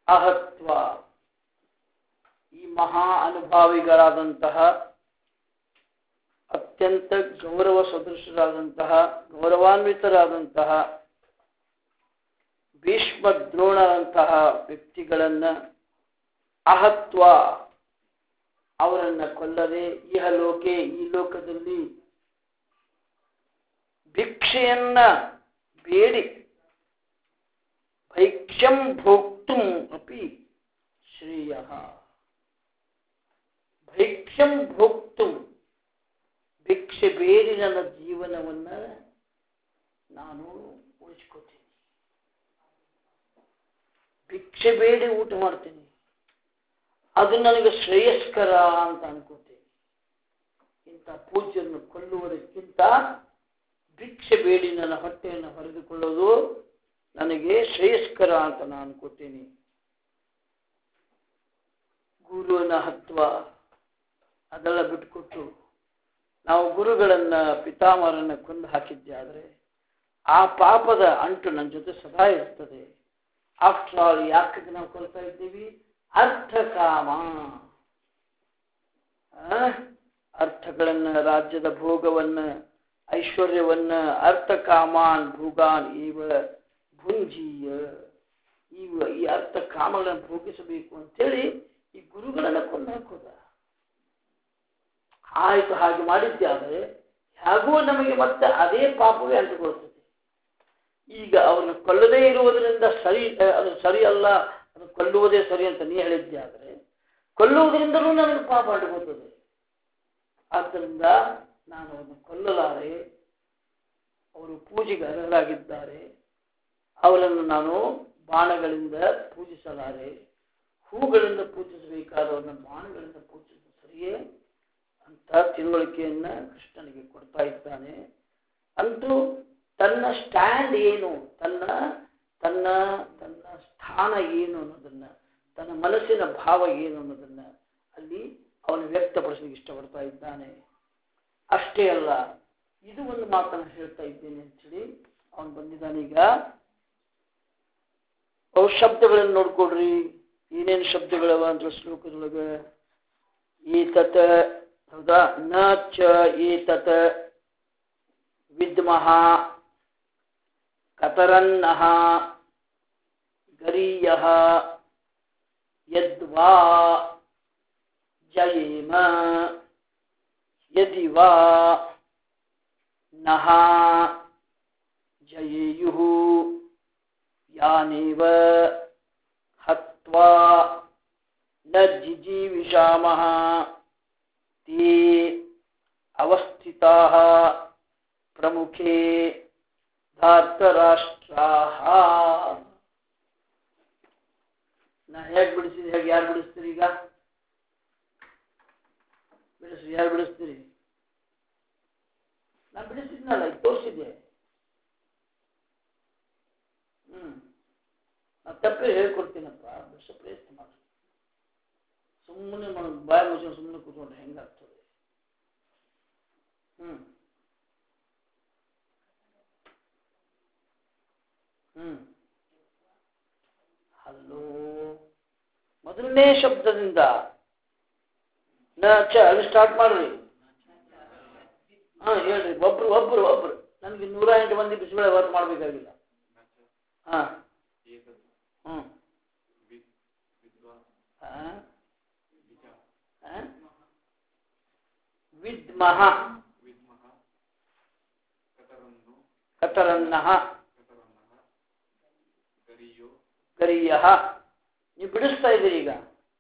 ಅಹತ್ವ ಈ ಮಹಾ ಅನುಭಾವಿಗಳಾದಂತಹ ಅತ್ಯಂತ ಗೌರವ ಸದೃಶರಾದಂತಹ ಗೌರವಾನ್ವಿತರಾದಂತಹ ಭೀಷ್ಮ ದ್ರೋಣರಂತಹ ವ್ಯಕ್ತಿಗಳನ್ನ ಅಹತ್ವ ಅವರನ್ನ ಕೊಲ್ಲದೆ ಇಹಲೋಕೆ ಈ ಲೋಕದಲ್ಲಿ ಭಿಕ್ಷೆಯನ್ನ ಬೇಡಿ ಭೈಕ್ಷ್ಯಂ ಭೋಕ್ತುಂ ಅಪಿ ಶ್ರೇಯಃ ಭೈಕ್ಷ್ಯಂ ಭೋಕ್ತುಂ ಭಿಕ್ಷೆ ಬೇಡಿ ನನ್ನ ಜೀವನವನ್ನ ನಾನು ಉಳಿಸ್ಕೋತೀನಿ ಭಿಕ್ಷೆ ಬೇಡಿ ಊಟ ಮಾಡ್ತೀನಿ ಅದು ನನಗೆ ಶ್ರೇಯಸ್ಕರ ಅಂತ ಅನ್ಕೋತೀನಿ ಇಂಥ ಪೂಜ್ಯರನ್ನು ಕೊಲ್ಲುವುದಕ್ಕಿಂತ ಭಿಕ್ಷೆ ಬೇಡಿ ನನ್ನ ಹೊಟ್ಟೆಯನ್ನು ಹೊರೆದುಕೊಳ್ಳೋದು ನನಗೆ ಶ್ರೇಯಸ್ಕರ ಅಂತ ನಾನು ಅನ್ಕೋತೀನಿ ಗುರುವಿನ ಹತ್ವ ಅದೆಲ್ಲ ಬಿಟ್ಕೊಟ್ಟು ನಾವು ಗುರುಗಳನ್ನ ಪಿತಾಮಹರನ್ನ ಕೊಂದು ಹಾಕಿದ್ದೆ ಆದರೆ ಆ ಪಾಪದ ಅಂಟು ನನ್ನ ಜೊತೆ ಸದಾ ಇರ್ತದೆ ಆಫ್ಟರ್ ಆಲ್ ಯಾಕೆ ನಾವು ಕೊಲ್ತಾ ಇದ್ದೀವಿ ಅರ್ಥಕಾಮ ಅರ್ಥಗಳನ್ನ ರಾಜ್ಯದ ಭೋಗವನ್ನ ಐಶ್ವರ್ಯವನ್ನ ಅರ್ಥಕಾಮಾನ್ ಭೋಗಾನ್ ಇವ ಭುಂಜೀಯ ಇವ ಈ ಅರ್ಥ ಕಾಮಗಳನ್ನು ಭೋಗಿಸಬೇಕು ಅಂತೇಳಿ ಈ ಗುರುಗಳನ್ನ ಕೊಂದು ಹಾಕೋದ ಆಯ್ತು ಹಾಗೆ ಮಾಡಿದ್ದೆ ಆದರೆ ಹೇಗೂ ನಮಗೆ ಮತ್ತೆ ಅದೇ ಪಾಪವೇ ಅಂಟುಕೊಳ್ತದೆ ಈಗ ಅವನು ಕೊಲ್ಲದೇ ಇರುವುದರಿಂದ ಸರಿ ಅದು ಸರಿ ಅಲ್ಲ ಅದು ಕೊಲ್ಲುವುದೇ ಸರಿ ಅಂತ ನೀ ಹೇಳಿದ್ದೆ ಆದರೆ ಕೊಲ್ಲುವುದರಿಂದಲೂ ನನಗೆ ಪಾಪ ಅಂಟುಕೊಳ್ತದೆ ಆದ್ದರಿಂದ ನಾನು ಅವರನ್ನು ಕೊಲ್ಲಲಾರೆ ಅವರು ಪೂಜೆಗೆ ಅರ್ಹರಾಗಿದ್ದಾರೆ ಅವರನ್ನು ನಾನು ಬಾಣಗಳಿಂದ ಪೂಜಿಸಲಾರೆ ಹೂಗಳಿಂದ ಪೂಜಿಸಬೇಕಾದವರನ್ನ ಬಾಣಗಳಿಂದ ಪೂಜಿಸುವುದು ಸರಿಯೇ ಅಂತ ತಿಳುವಳಿಕೆಯನ್ನ ಕೃಷ್ಣನಿಗೆ ಕೊಡ್ತಾ ಇದ್ದಾನೆ ಅಂತೂ ತನ್ನ ಸ್ಟ್ಯಾಂಡ್ ಏನು ತನ್ನ ತನ್ನ ತನ್ನ ಸ್ಥಾನ ಏನು ಅನ್ನೋದನ್ನ ತನ್ನ ಮನಸ್ಸಿನ ಭಾವ ಏನು ಅನ್ನೋದನ್ನ ಅಲ್ಲಿ ಅವನು ವ್ಯಕ್ತಪಡಿಸಲಿಕ್ಕೆ ಇಷ್ಟಪಡ್ತಾ ಇದ್ದಾನೆ ಅಷ್ಟೇ ಅಲ್ಲ ಇದು ಒಂದು ಮಾತನ್ನು ಹೇಳ್ತಾ ಇದ್ದೇನೆ ಅಂತೇಳಿ ಅವನು ಬಂದಿದ್ದಾನೆ ಈಗ ಅವು ಶಬ್ದಗಳನ್ನು ನೋಡ್ಕೊಡ್ರಿ ಏನೇನು ಶಬ್ದಗಳವ ಅಂತ ಶ್ಲೋಕದೊಳಗೆ ಏತತ್ ಹೌದಾ ನ ಚ ಏತತ್ ವಿದ್ಮಃ ಕತರನ್ನಃ ಗರೀಯಃ ಯದ್ವಾ ಜಯೇಮ ಯದಿ ವಾ ನಃ ಜಯೇಯುಃ ಯಾನೇವ ಹತ್ವಾ ನ ಜಿಜೀವಿಷಾಮಃ ತೇ ಅವಸ್ಥಿತಾಃ ಪ್ರಮುಖೇ ಧಾರ್ತರಾಷ್ಟ್ರಾಃ ನಾ ಹೇಗೆ ಬಿಡಿಸಿದೆ ಹೇಗೆ ಯಾರು ಬಿಡಿಸ್ತೀರಿ ಈಗ ಬಿಡಿಸ್ರಿ ಯಾರು ಬಿಡಿಸ್ತೀರಿ ನಾನು ಬಿಡಿಸಿದ್ನಲ್ಲ ಈಗ ತೋರಿಸಿದ್ದೆ ನಾನು ತಪ್ಪೇ ಹೇಳ್ಕೊಡ್ತೀನಪ್ಪ ಬಿಡಿಸೋ ಪ್ರಯತ್ನ ಮಾಡಿ ಸುಮ್ಮನೆ ಬಾಯಿ ಮುಚ್ಚ ಸುಮ್ಮನೆ ಕೂತ್ಕೊಂಡ್ರೆ ಹೆಂಗಾಗ್ತದೆ ಹಲೋ ಮೊದಲನೇ ಶಬ್ದದಿಂದ ನ ಚ ಅಲ್ಲಿ ಸ್ಟಾರ್ಟ್ ಮಾಡ್ರಿ ಹೇಳ್ರಿ ಒಬ್ರು ಒಬ್ರು ಒಬ್ರು ನನಗೆ 108 ಮಂದಿ ಬಿಸಿಬೇಳೆ ವರ್ಕ್ ಮಾಡಬೇಕಾಗಿಲ್ಲ ವಿದ್ಮಃ ಕತರನ್ನಃ ಗರೀಯಃ ನೀವು ಬಿಡಿಸ್ತಾ ಇದ್ದೀರಿ ಈಗ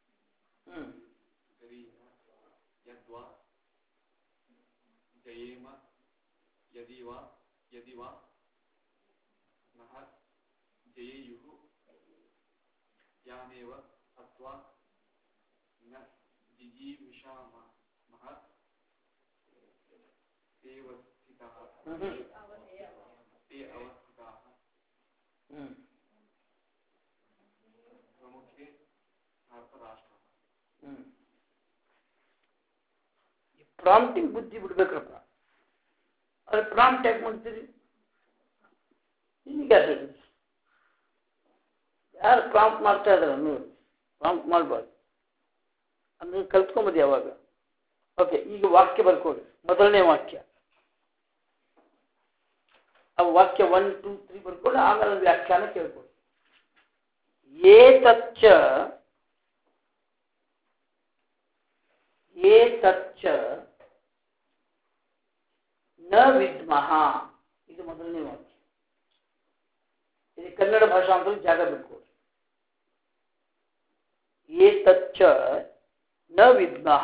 ಪ್ರಾಂಪ್ಟಿಂಗ್ ಬುದ್ಧಿ ಬಿಡ್ಬೇಕ್ರಪ್ಪ ಅದು ಪ್ರಾಂಪ್ಟ್ ಯಾಕೆ ಮಾಡ್ತೀರಿ ನಿಮಗೆ ಯಾರು ಪ್ರಾಂಪ್ಟ್ ಮಾಡ್ತಾ ಇದ್ದಾರೆ ನೀವು ಪ್ರಾಂಪ್ಟ್ ಮಾಡಬಾರ್ದು ಅಂದ್ರೆ ಕಲ್ತ್ಕೊಂಬದಿ ಯಾವಾಗ. ಓಕೆ, ಈಗ ವಾಕ್ಯ ಬರ್ಕೊಡಿ. ಮೊದಲನೇ ವಾಕ್ಯ, ಆ ವಾಕ್ಯ 1, 2, 3 ಬರ್ಕೊಂಡು ಆಮೇಲೆ ವ್ಯಾಖ್ಯಾನ ಕೇಳ್ಕೊಡಿ. ಏತಚ್ಚ ನ ವಿದ್ಮಃ, ಇದು ಮೊದಲನೇ ವಾಕ್ಯ. ಇದು ಕನ್ನಡ ಭಾಷಾಂತರಕ್ಕೆ ಜಾಗ ಬಿಟ್ಕೊಡಿ. ಏತಚ್ಚ ನ ವಿದ್ಮಃ.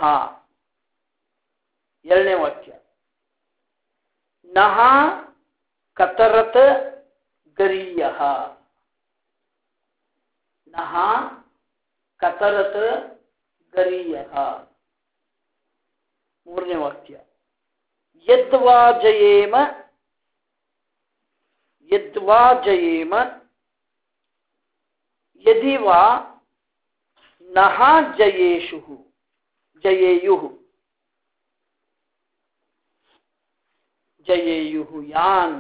ಎರಡನೇ ವಾಕ್ಯ, ನಹ ಕತರತ ಗರೀಯಃ. ನಹ ಕತರತ ಗರೀಯಃ. ಮೂರನೇ ವಾಕ್ಯ, ಯದ್ವಾ ಜಯೇಮ ಯದಿ ವಾ ನಹ ಜಯೇಯುಃ ಯಾನ್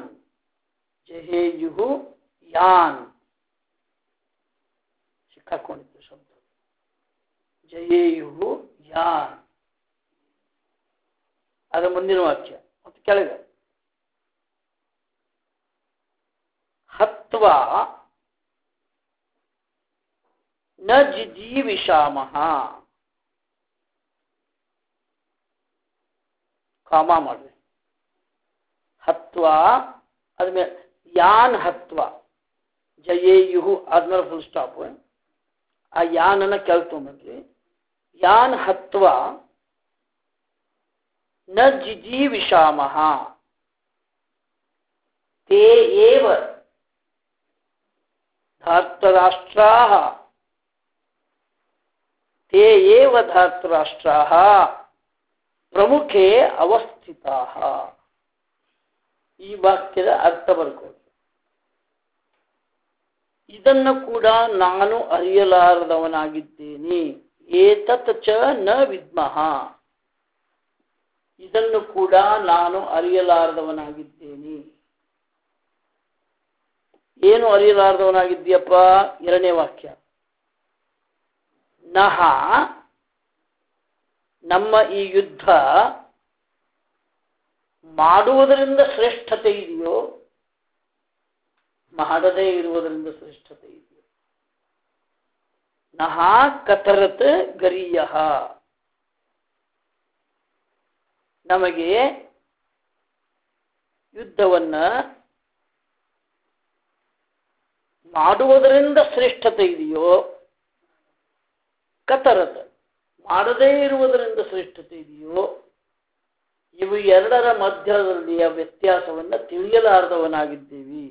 ಸಿಕ್ಕಾಕೊಂಡಿತ್ತು ಶಬ್ದ. ಜಯೇಯುಃ ಯಾನ್. ಅದರ ಮುಂದಿನ ವಾಕ್ಯ ಮತ್ತು ಕೆಳಗೆ, ಹತ್ವಾ ನ ಜಿಜೀವಿಷಾಮಃ. ಕಾಮ ಮಾಡ್ರಿ. ಹತ್ವಾ ಆದ್ಮೇಲೆ ಯಾನ್ ಹತ್ವಾ, ಜಯೇಯುಃ ಆದ್ಮೇಲೆ ಫುಲ್ ಸ್ಟಾಪ್. ಆ ಯಾನನ್ನ ಕೇಳ್ಕೊಂಡ್ಬನ್ರಿ. ಯಾನ್ ಹತ್ವಾ ನ ಜಿಜೀವಿಷಾಮಃ ತೇ ಏವ ಧಾರ್ತರಾಷ್ಟ್ರಾಃ ಪ್ರಮುಖೇ ಅವಸ್ಥಿತಾಃ. ಈ ವಾಕ್ಯದ ಅರ್ಥ ಬರ್ಕೊಳ್ಳಿ. ಇದನ್ನು ಕೂಡ ನಾನು ಅರಿಯಲಾರದವನಾಗಿದ್ದೇನೆ. ಏತತ್ ಚ ನ ವಿದ್ಮಃ. ಇದನ್ನು ಕೂಡ ನಾನು ಅರಿಯಲಾರದವನಾಗಿದ್ದೇನೆ. ಏನು ಅರಿಯಲಾರದವನಾಗಿದ್ದೀಯಪ್ಪ? ಎರಡನೇ ವಾಕ್ಯ, ನಹ ನಮ್ಮ ಈ ಯುದ್ಧ ಮಾಡುವುದರಿಂದ ಶ್ರೇಷ್ಠತೆ ಇದೆಯೋ ಮಾಡದೇ ಇರುವುದರಿಂದ ಶ್ರೇಷ್ಠತೆ ಇದೆಯೋ. ನಹ ಕತರತ್ ಗರೀಯಃ. ನಮಗೆ ಯುದ್ಧವನ್ನ ಮಾಡುವುದರಿಂದ ಶ್ರೇಷ್ಠತೆ ಇದೆಯೋ, ಕತರತ್ ಮಾಡದೇ ಇರುವುದರಿಂದ ಶ್ರೇಷ್ಠತೆ ಇದೆಯೋ, ಇವು ಎರಡರ ಮಧ್ಯದಲ್ಲಿಯ ವ್ಯತ್ಯಾಸವನ್ನು ತಿಳಿಯಲಾರದವನಾಗಿದ್ದೀವಿ.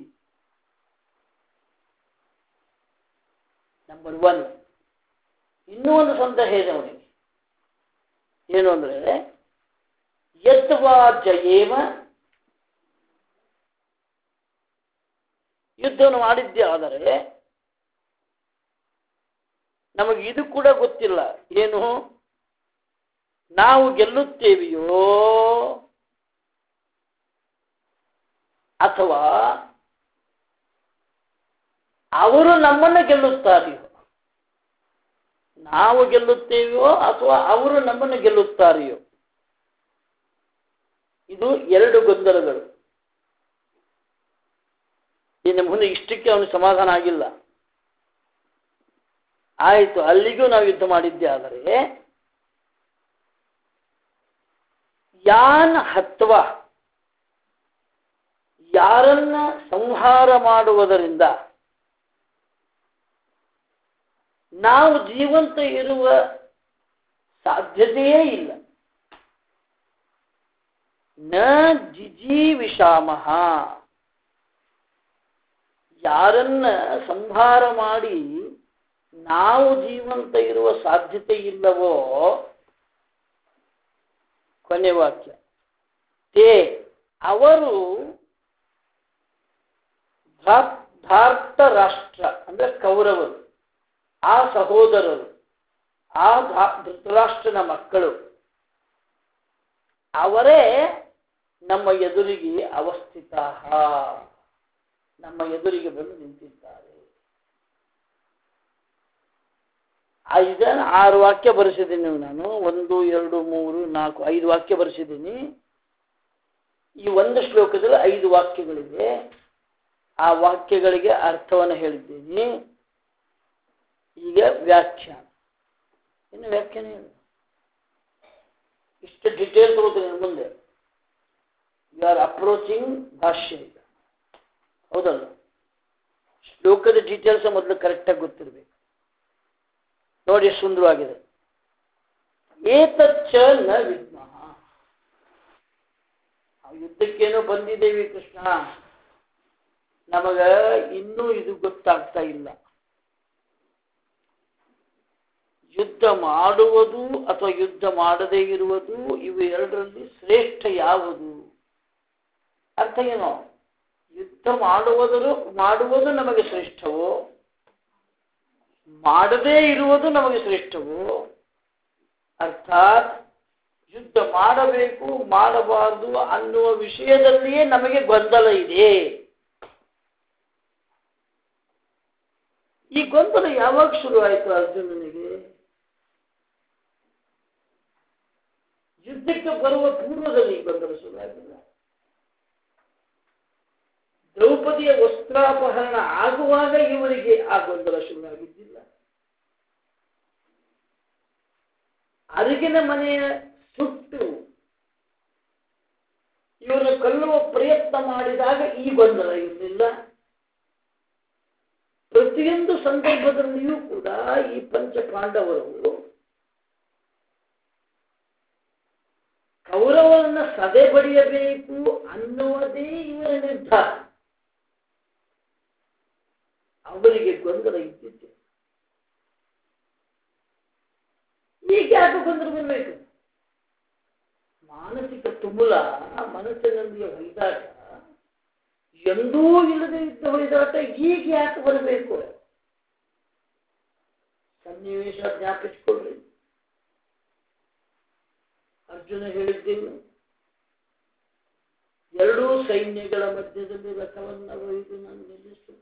ನಂಬರ್ 1. ಇನ್ನೂ ಒಂದು ಸಂದೇಹ ಇದೆ ಅವನಿಗೆ. ಏನು ಅಂದ್ರೆ, ಯದ್ವಾ ಜಯೇಮ, ಯುದ್ಧವನ್ನು ಮಾಡಿದ್ದೇ ಆದರೆ ನಮಗೆ ಇದು ಕೂಡ ಗೊತ್ತಿಲ್ಲ. ಏನು, ನಾವು ಗೆಲ್ಲುತ್ತೇವೆಯೋ ಅಥವಾ ಅವರು ನಮ್ಮನ್ನು ಗೆಲ್ಲುತ್ತಾರೆಯೋ. ನಾವು ಗೆಲ್ಲುತ್ತೇವೆಯೋ ಅಥವಾ ಅವರು ನಮ್ಮನ್ನು ಗೆಲ್ಲುತ್ತಾರೆಯೋ. ಇದು ಎರಡು ಗೊಂದಲಗಳು. ಇನ್ನು ಮುಂದೆ ಇಷ್ಟಕ್ಕೆ ಅವನು ಸಮಾಧಾನ ಆಗಿಲ್ಲ. ಆಯಿತು, ಅಲ್ಲಿಗೂ ನಾವು ಯುದ್ಧ ಮಾಡಿದ್ದೇ ಆದರೆ ಯಾನ್ ಹತ್ವ, ಯಾರನ್ನ ಸಂಹಾರ ಮಾಡುವುದರಿಂದ ನಾವು ಜೀವಂತ ಇರುವ ಸಾಧ್ಯತೆಯೇ ಇಲ್ಲ. ನ ಜಿಜೀವಿಷಾಮಃ, ಯಾರನ್ನ ಸಂಹಾರ ಮಾಡಿ ನಾವು ಜೀವಂತ ಇರುವ ಸಾಧ್ಯತೆ ಇಲ್ಲವೋ. ಕೊನೆ ವಾಕ್ಯ, ತೇ ಅವರು ಧಾರ್ತರಾಷ್ಟ್ರ ಅಂದ್ರೆ ಕೌರವರು, ಆ ಸಹೋದರರು, ಆ ಧೃತರಾಷ್ಟ್ರನ ಮಕ್ಕಳು, ಅವರೇ ನಮ್ಮ ಎದುರಿಗೆ ಅವಸ್ಥಿತ, ನಮ್ಮ ಎದುರಿಗೆ ಬಂದು ನಿಂತಿದ್ದಾರೆ. 6 ವಾಕ್ಯ ಬರೆಸಿದ್ದೀನಿ ನಾನು. 1 2 3 4 5 ವಾಕ್ಯ ಬರೆಸಿದ್ದೀನಿ. ಈ ಒಂದು ಶ್ಲೋಕದಲ್ಲಿ 5 ವಾಕ್ಯಗಳಿವೆ. ಆ ವಾಕ್ಯಗಳಿಗೆ ಅರ್ಥವನ್ನು ಹೇಳಿದ್ದೀನಿ. ಈಗ ವ್ಯಾಖ್ಯಾನ. ಇನ್ನು ವ್ಯಾಖ್ಯಾನ ಏನು, ಇಷ್ಟು ಡಿಟೇಲ್ ತಗೋತೀನಿ ಮುಂದೆ. ಯು ಆರ್ ಅಪ್ರೋಚಿಂಗ್ ಭಾಷ್ಯ. ಈಗ ಹೌದಲ್ಲ, ಶ್ಲೋಕದ ಡೀಟೇಲ್ಸ್ ಮೊದಲು ಕರೆಕ್ಟಾಗಿ ಗೊತ್ತಿರಬೇಕು. ನೋಡಿ ಎಷ್ಟು ಸುಂದರವಾಗಿದೆ. ಏತಚ್ಚ ನ ವಿದ್ಮಃ. ಯುದ್ಧಕ್ಕೇನೋ ಬಂದಿದ್ದೇವೆ ಕೃಷ್ಣ, ನಮಗ ಇನ್ನೂ ಇದು ಗೊತ್ತಾಗ್ತಾ ಇಲ್ಲ. ಯುದ್ಧ ಮಾಡುವುದು ಅಥವಾ ಯುದ್ಧ ಮಾಡದೇ ಇರುವುದು, ಇವು ಎರಡರಲ್ಲಿ ಶ್ರೇಷ್ಠ ಯಾವುದು? ಅರ್ಥ ಏನೋ, ಯುದ್ಧ ಮಾಡುವುದು ನಮಗೆ ಶ್ರೇಷ್ಠವೋ, ಮಾಡದೇ ಇರುವುದು ನಮಗೆ ಶ್ರೇಷ್ಠವೋ? ಅರ್ಥಾತ್ ಯುದ್ಧ ಮಾಡಬೇಕು ಮಾಡಬಾರದು ಅನ್ನುವ ವಿಷಯದಲ್ಲಿಯೇ ನಮಗೆ ಗೊಂದಲ ಇದೆ. ಈ ಗೊಂದಲ ಯಾವಾಗ ಶುರುವಾಯಿತು ಅರ್ಜುನನಿಗೆ? ಯುದ್ಧಕ್ಕೆ ಬರುವ ಪೂರ್ವದಲ್ಲಿ ಗೊಂದಲ ಶುರುವಾಗಿಲ್ಲ. ದ್ರೌಪದಿಯ ವಸ್ತ್ರಾಪಹರಣ ಆಗುವಾಗ ಇವರಿಗೆ ಆ ಗೊಂದಲ ಶುರುವಾಗಿದ್ದಿಲ್ಲ. ಅರಿಗಿನ ಮನೆಯ ಸುಟ್ಟು ಇವರನ್ನು ಕೊಲ್ಲುವ ಪ್ರಯತ್ನ ಮಾಡಿದಾಗ ಈ ಗೊಂದಲ ಇರಲಿಲ್ಲ. ಪ್ರತಿಯೊಂದು ಸಂದರ್ಭದಲ್ಲಿಯೂ ಕೂಡ ಈ ಪಂಚ ಪಾಂಡವರು ಕೌರವರನ್ನ ಸದೆ ಬಡಿಯಬೇಕು ಅನ್ನುವುದೇ ಇವರ ನಿರ್ಧಾರ. ಅವರಿಗೆ ಗೊಂದಲ ಇದ್ದಿತ್ತು. ಈಗ ಯಾಕೆ ಗೊಂದಲ ಬರಬೇಕು? ಮಾನಸಿಕ ತುಮುಲ, ಮನಸ್ಸಿನಲ್ಲಿ ಹೊಯ್ದಾಟ, ಎಂದೂ ಇಲ್ಲದೆ ಇದ್ದ ಹೊಯ್ದಾಟ ಈಗ ಯಾಕೆ ಬರಬೇಕು? ಸನ್ನಿವೇಶ ಜ್ಞಾಪಿಸಿಕೊಳ್ಳ್ರಿ. ಅರ್ಜುನ ಹೇಳಿದ್ದೇನು? ಎರಡೂ ಸೈನ್ಯಗಳ ಮಧ್ಯದಲ್ಲಿ ರಥವನ್ನು ಒಯ್ದು ನಾನು ನಿಲ್ಲಿಸು,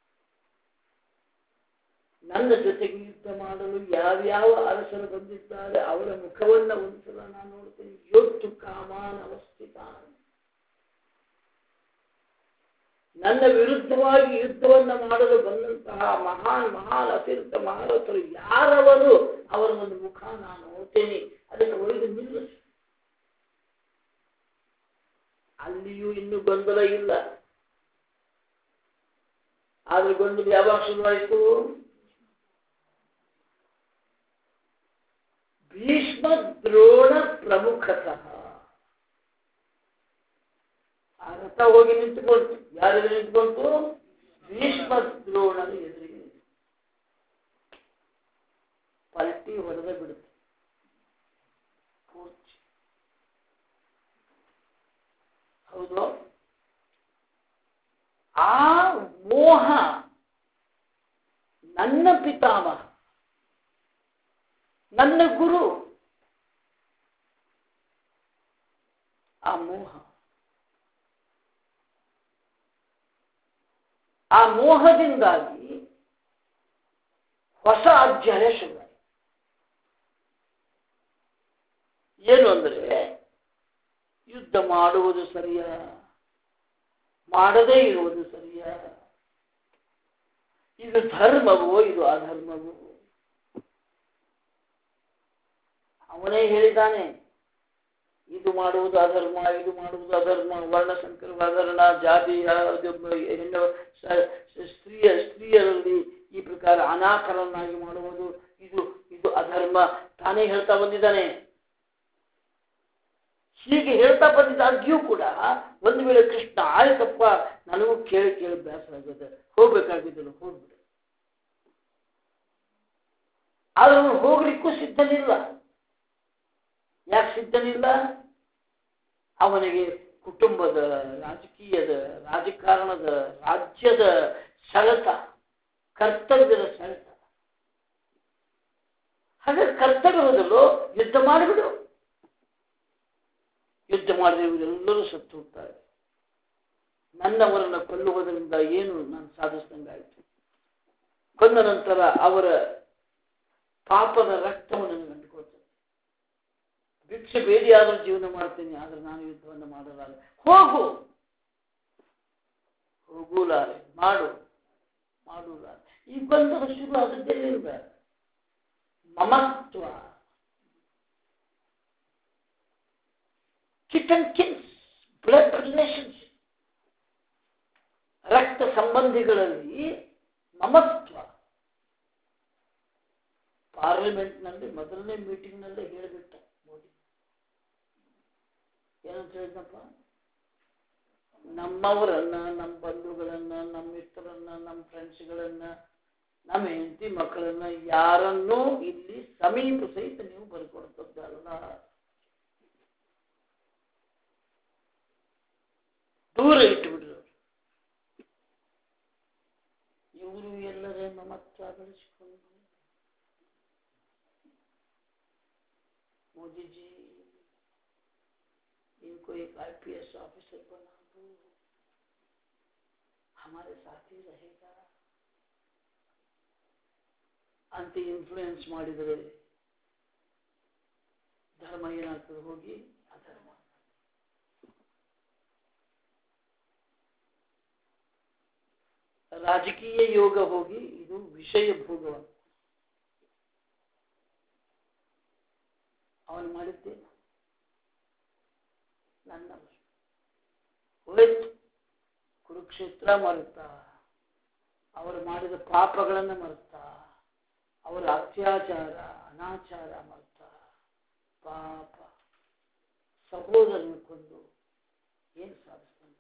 ನನ್ನ ಜೊತೆಗೆ ಯುದ್ಧ ಮಾಡಲು ಯಾವ್ಯಾವ ಅರಸರು ಬಂದಿದ್ದಾರೆ ಅವರ ಮುಖವನ್ನ ಒಂದ್ಸಲ ನಾನು ನೋಡ್ತೇನೆ. ಯೋತ್ತು ಕಾಮಾನ್ ಅವಸ್ಥಿತಾನ್. ನನ್ನ ವಿರುದ್ಧವಾಗಿ ಯುದ್ಧವನ್ನ ಮಾಡಲು ಬಂದಂತಹ ಮಹಾನ್ ಅತಿರಿಕ್ತ ಮಹಾರಥರು ಯಾರವರು, ಅವರ ಒಂದು ಮುಖ ನಾನು ನೋಡ್ತೇನೆ, ಅದಕ್ಕೆ ಒಯ್ದು ನಿಲ್ಲಿಸು. ಅಲ್ಲಿಯೂ ಇನ್ನೂ ಗೊಂದಲ ಇಲ್ಲ. ಆದ್ರೆ ಗೊಂದಲ ಯಾವಾಗ ಶುರುವಾಯಿತು? ಭೀಷ್ಮ ದ್ರೋಣ ಪ್ರಮುಖತಃ. ಆ ರಥ ಹೋಗಿ ನಿಂತುಕೊಳ್ತು. ಯಾರೆದುರು ನಿಂತ್ಕೊಳ್ತು? ಭೀಷ್ಮ ದ್ರೋಣನ ಎದುರಿಗೆ ಪಲ್ಟಿ ಹೊಡೆದ ಬಿಡುತ್ತೆ. ಹೌದು, ಆ ಮೋಹ ನನ್ನ ಪಿತಾಮಹ, ನನ್ನ ಗುರು, ಆ ಮೋಹ, ಆ ಮೋಹದಿಂದಾಗಿ ಹೊಸ ಅಧ್ಯಾಯ ಶುರುವಾಯಿತು. ಏನು ಅಂದ್ರೆ, ಯುದ್ಧ ಮಾಡುವುದು ಸರಿಯ, ಮಾಡದೇ ಇರುವುದು ಸರಿಯ, ಇದು ಧರ್ಮವೋ ಇದು ಅಧರ್ಮವೋ? ಅವನೇ ಹೇಳಿದ್ದಾನೆ, ಇದು ಮಾಡುವುದು ಅಧರ್ಮ, ಇದು ಮಾಡುವುದು ಅಧರ್ಮ, ವರ್ಣಸಂಕರ ವರ್ಣ, ಜಾತಿ, ಸ್ತ್ರೀಯರಲ್ಲಿ ಈ ಪ್ರಕಾರ ಅನಾಥರನ್ನಾಗಿ ಮಾಡುವುದು ಇದು ಅಧರ್ಮ ತಾನೇ ಹೇಳ್ತಾ ಬಂದಿದ್ದಾನೆ. ಹೀಗೆ ಹೇಳ್ತಾ ಬಂದಿದ್ದಾಗ್ಯೂ ಕೂಡ ಒಂದು ವೇಳೆ ಕೃಷ್ಣ ಆಯ್ತಪ್ಪ ನನಗೂ ಕೇಳಿ ಬೇಸರ ಆಗುತ್ತೆ, ಹೋಗ್ಬೇಕಾಗಿದ್ದಲ್ಲ ಹೋಗ್ಬಿಡ, ಆದ್ರೆ ಅವನು ಹೋಗ್ಲಿಕ್ಕೂ ಸಿದ್ಧನಿಲ್ಲ. ಯಾಕೆ ಸಿದ್ಧನಿಲ್ಲ? ಅವನಿಗೆ ಕುಟುಂಬದ, ರಾಜಕೀಯದ, ರಾಜಕಾರಣದ, ರಾಜ್ಯದ ಸೆಳೆತ, ಕರ್ತವ್ಯದ ಸೆಳೆತ. ಹಾಗೆ ಕರ್ತವ್ಯ ಹೋದಲು ಯುದ್ಧ ಮಾಡಿಬಿಡು. ಯುದ್ಧ ಮಾಡಿದ್ರೆ ಇವರೆಲ್ಲರೂ ಸತ್ತು ಹೋಗ್ತಾರೆ, ನನ್ನವರನ್ನು ಕೊಲ್ಲುವುದರಿಂದ ಏನು ನಾನು ಸಾಧಿಸಿದಂಗಾಯಿತು. ಕೊಂದ ನಂತರ ಅವರ ಪಾಪದ ರಕ್ತವನ್ನು ನನಗೆ ಅಂಟಿಕೊಳ್ತದೆ. ಭಿಕ್ಷೆ ಬೇಡಿ ಆದರೂ ಜೀವನ ಮಾಡ್ತೀನಿ, ಆದ್ರೆ ನಾನು ಯುದ್ಧವನ್ನು ಮಾಡಲಾರೆ. ಹೋಗೂಲಾರೆ, ಮಾಡೂಲಾರೆ. ಈ ಬಂಧದ ಶುರು ಅದಕ್ಕೆಲ್ಲ ಮಮತ್ವ, kith and kins, blood relationship, ರಕ್ತ ಸಂಬಂಧಿಗಳಲ್ಲಿ ಮಮತ್ವ. ಪಾರ್ಲಿಮೆಂಟ್ನಲ್ಲಿ ಮೊದಲನೇ ಮೀಟಿಂಗ್ನಲ್ಲೇ ಹೇಳಿಬಿಟ್ಟ ಮೋದಿ. ಏನಂತ ಹೇಳಿದ್ನಪ್ಪ? ನಮ್ಮವರನ್ನ, ನಮ್ಮ ಬಂಧುಗಳನ್ನ, ನಮ್ಮ ಮಿತ್ರರನ್ನ, ನಮ್ಮ ಫ್ರೆಂಡ್ಸ್ಗಳನ್ನ, ನಮ್ಮ ಹೆಂಡತಿ ಮಕ್ಕಳನ್ನ ಯಾರನ್ನೂ ಇಲ್ಲಿ ಸಮೀಪ ಸಹಿತ ನೀವು ಬರ್ಕೊಡ್ತದ್ದಲ್ಲ, ದೂರ ಇಟ್ಟುಬಿಡ್ರಿ. ಇವರು ಎಲ್ಲರೇ ಮಮತ್ವ ಬೆಳೆಸಿಕೊಂಡು मोदी जी इनको एक IPS ऑफिसर बना दो, हमारे साथ ही रहेगा ಅಂತ ಇನ್ಫ್ಲೂಯೆನ್ಸ್ ಮಾಡಿದರೆ ಧರ್ಮ ಏನಾಗ್ತದೆ? ಹೋಗಿ ಅಧರ್ಮ. ರಾಜಕೀಯ ಯೋಗ ಹೋಗಿ ಇದು ವಿಷಯ ಭೋಗವ. ಅವನು ಮಾಡಿದ್ದೇನು? ನನ್ನ ಹೋಯ್ತು. ಕುರುಕ್ಷೇತ್ರ ಮರುತ್ತಾ, ಅವರು ಮಾಡಿದ ಪಾಪಗಳನ್ನು ಮರುತ್ತಾ, ಅವರ ಅತ್ಯಾಚಾರ ಅನಾಚಾರ ಮರುತ್ತಾ, ಪಾಪ ಸಹೋದರನ ಕೊಂದು ಏನು ಸಾಧಿಸ್ತಾನೆ?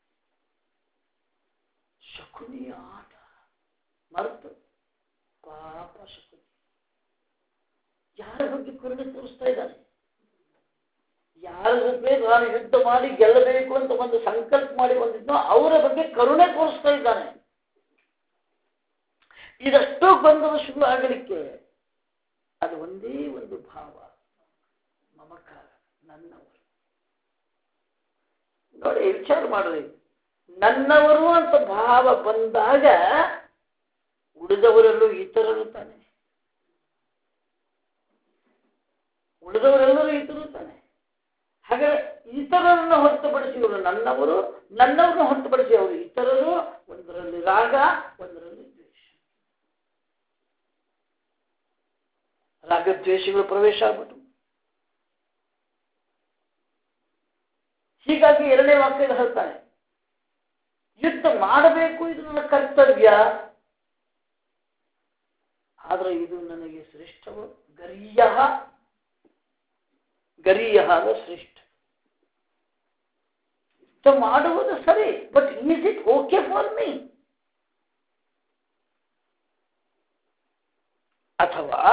ಶಕುನಿಯ ಆಟ ಮರೆತು ಪಾಪ ಶಕುನಿ. ಯಾರ ಬಗ್ಗೆ ಕರುಣೆ ತೋರಿಸ್ತಾ ಇದ್ದಾನೆ? ಯಾರ ಬಗ್ಗೆ ನಾನು ಯುದ್ಧ ಮಾಡಿ ಗೆಲ್ಲಬೇಕು ಅಂತ ಒಂದು ಸಂಕಲ್ಪ ಮಾಡಿ ಬಂದಿದ್ನೋ ಅವರ ಬಗ್ಗೆ ಕರುಣೆ ತೋರಿಸ್ತಾ ಇದ್ದಾನೆ. ಇದಷ್ಟು ಬಂಧನ ಶುರು ಆಗಲಿಕ್ಕೆ ಅದು ಒಂದೇ ಒಂದು ಭಾವ, ಮಮಕಾರ, ನನ್ನವರು. ನೋಡಿ, ವಿಚಾರ ಮಾಡ್ರಿ, ನನ್ನವರು ಅಂತ ಭಾವ ಬಂದಾಗ ಉಳಿದವರೆಲ್ಲೂ ಇತರರು ತಾನೆ, ಉಳಿದವರೆಲ್ಲರೂ ಇತರರು ತಾನೆ. ಹಾಗಾದ್ರೆ ಇತರರನ್ನು ಹೊರತುಪಡಿಸಿ ಇವರು ನನ್ನವರು, ನನ್ನವರನ್ನು ಹೊರತುಪಡಿಸಿ ಅವರು ಇತರರು. ಒಂದರಲ್ಲಿ ರಾಗ, ಒಂದರಲ್ಲಿ ದ್ವೇಷ. ರಾಗದ್ವೇಷಗಳು ಪ್ರವೇಶ ಆಗ್ಬಿಟ್ಟು, ಹೀಗಾಗಿ ಎರಡನೇ ವಾಕ್ಯದ ಹೇಳ್ತಾನೆ, ಯುದ್ಧ ಮಾಡಬೇಕು, ಇದು ನನ್ನ ಕರ್ತವ್ಯ, ಆದ್ರೆ ಇದು ನನಗೆ ಶ್ರೇಷ್ಠವು. ಗರೀಯ ಅಂದ್ರೆ ಶ್ರೇಷ್ಠ. ಯುದ್ಧ ಮಾಡುವುದು ಸರಿ, but is it okay for me? ಅಥವಾ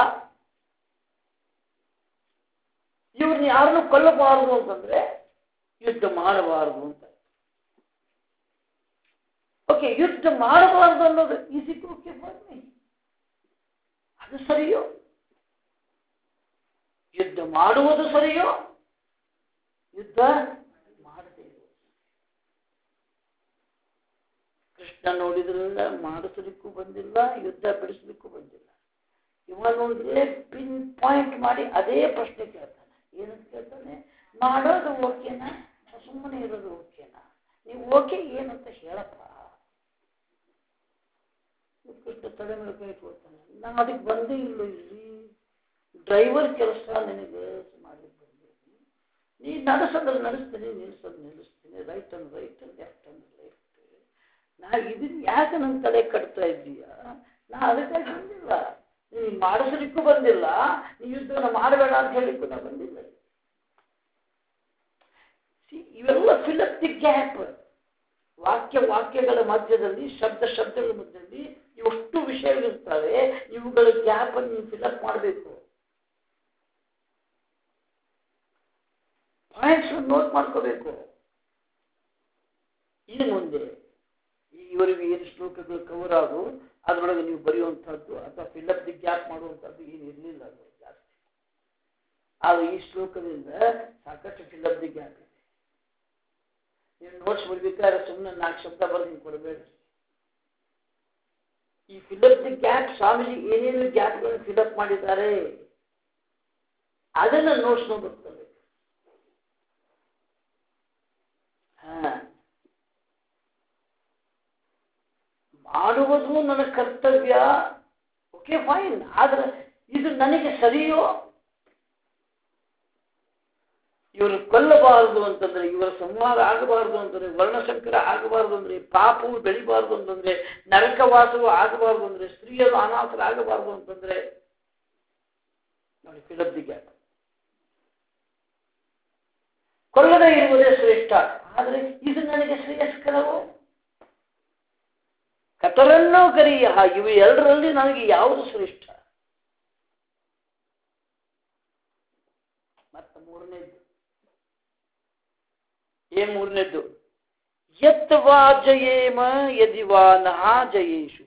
ಇವ್ರನ್ನ ಯಾರನ್ನು ಕೊಲ್ಲಬಾರದು ಅಂತಂದ್ರೆ ಯುದ್ಧ ಮಾಡಬಾರದು ಅಂತ. ಓಕೆ, ಯುದ್ಧ ಮಾಡಬಾರದು ಅನ್ನೋದು is it okay for me? ಅದು ಸರಿಯೋ? ಯುದ್ಧ ಮಾಡುವುದು ಸರಿಯೋ? ಯುದ್ಧ ಮಾಡದೇ ಇರುವುದು. ಕೃಷ್ಣ ನೋಡಿದ್ರಲ್ಲ, ಮಾಡಿಸಲಿಕ್ಕೂ ಬಂದಿಲ್ಲ, ಯುದ್ಧ ಬಿಡಿಸ್ಲಿಕ್ಕೂ ಬಂದಿಲ್ಲ. ಇವಾಗ ನೋಡಿದ್ರೆ ಪಿನ್ ಪಾಯಿಂಟ್ ಮಾಡಿ ಅದೇ ಪ್ರಶ್ನೆ ಕೇಳ್ತಾನೆ. ಏನಂತ ಕೇಳ್ತಾನೆ? ಮಾಡೋದು ಓಕೆನಾ, ಸುಮ್ಮನೆ ಇರೋದು ಓಕೆನಾ? ನೀವು ಓಕೆ ಏನಂತ ಹೇಳಪ್ಪ. ಕೃಷ್ಣ ತಲೆ ಮೇಲೆ ಕೈ ಕೊಡ್ತಾನೆ. ನಾನು ಅದಕ್ಕೆ ಬಂದೇ ಇಲ್ಲ, ಇಲ್ಲಿ ಡ್ರೈವರ್ ಕೆಲಸ ನಿನಗೆ ಮಾಡ್ಲಿಕ್ಕೆ ಬಂದಿದ್ದೀನಿ. ನೀ ನಡೆಸೋದ್ರೆ ನಡೆಸ್ತೀನಿ, ನಿಲ್ಲಿಸೋದು ನಿಲ್ಲಿಸ್ತೀನಿ, right and right, left and left. ನಾ ಇದನ್ನ ಯಾಕೆ ನನ್ನ ತಲೆ ಕಟ್ತಾ ಇದ್ದೀಯ? ನಾ ಅದಕ್ಕಾಗಿ ಬಂದಿಲ್ಲ, ನೀನು ಮಾಡಿಸ್ಲಿಕ್ಕೂ ಬಂದಿಲ್ಲ, ನೀ ಯುದ್ಧವನ್ನು ಮಾಡಬೇಡ ಅಂತ ಹೇಳಿಕ್ಕೂ ನಾ ಬಂದಿಲ್ಲ. ಇವೆಲ್ಲ ಫಿಲ್ ಅಪ್ ದಿ ಗ್ಯಾಪ್. ವಾಕ್ಯಗಳ ಮಧ್ಯದಲ್ಲಿ, ಶಬ್ದಗಳ ಮಧ್ಯದಲ್ಲಿ ಎಷ್ಟು ವಿಷಯಗಳಿರ್ತವೆ, ಇವುಗಳ ಗ್ಯಾಪ್ ಅನ್ನು ನೀವು ಫಿಲ್ ಅಪ್ ಮಾಡಬೇಕು. ಪಾಯಿಂಟ್ಸ್ ನೋಟ್ ಮಾಡ್ಕೋಬೇಕು. ಇನ್ನು ಮುಂದೆ ಇವರಿಗೆ ಏನು ಶ್ಲೋಕಗಳು ಕವರ್ ಆಗು ಅದರೊಳಗೆ ನೀವು ಬರೆಯುವಂಥದ್ದು ಅಥವಾ ಫಿಲ್ ಅಪ್ ದಿ ಗ್ಯಾಪ್ ಮಾಡುವಂಥದ್ದು ಏನು ಇರಲಿಲ್ಲ ಅದು ಜಾಸ್ತಿ. ಆದ್ರೆ ಈ ಶ್ಲೋಕದಿಂದ ಸಾಕಷ್ಟು ಫಿಲ್ ಅಪ್ ದಿ ಗ್ಯಾಪ್ ಇದೆ. ನೀವು ನೋಟ್ಸ್ ಬರಬೇಕಾದ್ರೆ ಸುಮ್ಮನೆ 4 ಶಬ್ದ ಬರೆದು ಕೊಡಬೇಡ್ರಿ. ಈ ಫಿಲಪ್ ದಿ ಗ್ಯಾಪ್ ಸ್ವಾಮೀಜಿ ಏನೇನು ಗ್ಯಾಪ್ಗಳನ್ನು ಫಿಲಪ್ ಮಾಡಿದ್ದಾರೆ ಅದನ್ನು ನೋಡ್ಸ್ಕೊಂಡು ಬರ್ತದೆ. ಮಾಡುವುದು ನನ್ನ ಕರ್ತವ್ಯ, ಓಕೆ ಫೈನ್. ಆದ್ರೆ ಇದು ನನಗೆ ಸರಿಯೋ? ಇವರು ಕೊಲ್ಲಬಾರದು ಅಂತಂದ್ರೆ, ಇವರ ಸಂಹಾರ ಆಗಬಾರದು ಅಂತಂದ್ರೆ, ವರ್ಣಸಂಕರ ಆಗಬಾರದು ಅಂದ್ರೆ, ಪಾಪವು ಬೆಳಿಬಾರದು ಅಂತಂದ್ರೆ, ನರಕವಾಸವು ಆಗಬಾರದು ಅಂದ್ರೆ, ಸ್ತ್ರೀಯರು ಅನಾಥರಾಗಬಾರದು ಅಂತಂದ್ರೆ ನೋಡಿ ಫಿಲಪ್ ದಿ ಗ್ಯಾಪ್. ಕೊಲ್ಲದೇ ಇರುವುದೇ ಶ್ರೇಷ್ಠ, ಆದರೆ ಇದು ನನಗೆ ಶ್ರೇಯಸ್ಕರವೋ? ಕತರನ್ನೋ ಕರಿಯ, ಇವು ಎರಡರಲ್ಲಿ ನನಗೆ ಯಾವುದು ಶ್ರೇಷ್ಠ? ಮತ್ತೆ ಮೂರನೇದ್ದು ಮೂರನೇದ್ದು ಯತ್ ವಾ ಜಯೇಮ ಯದಿ ವಾ ನಃ ಜಯೇಷು.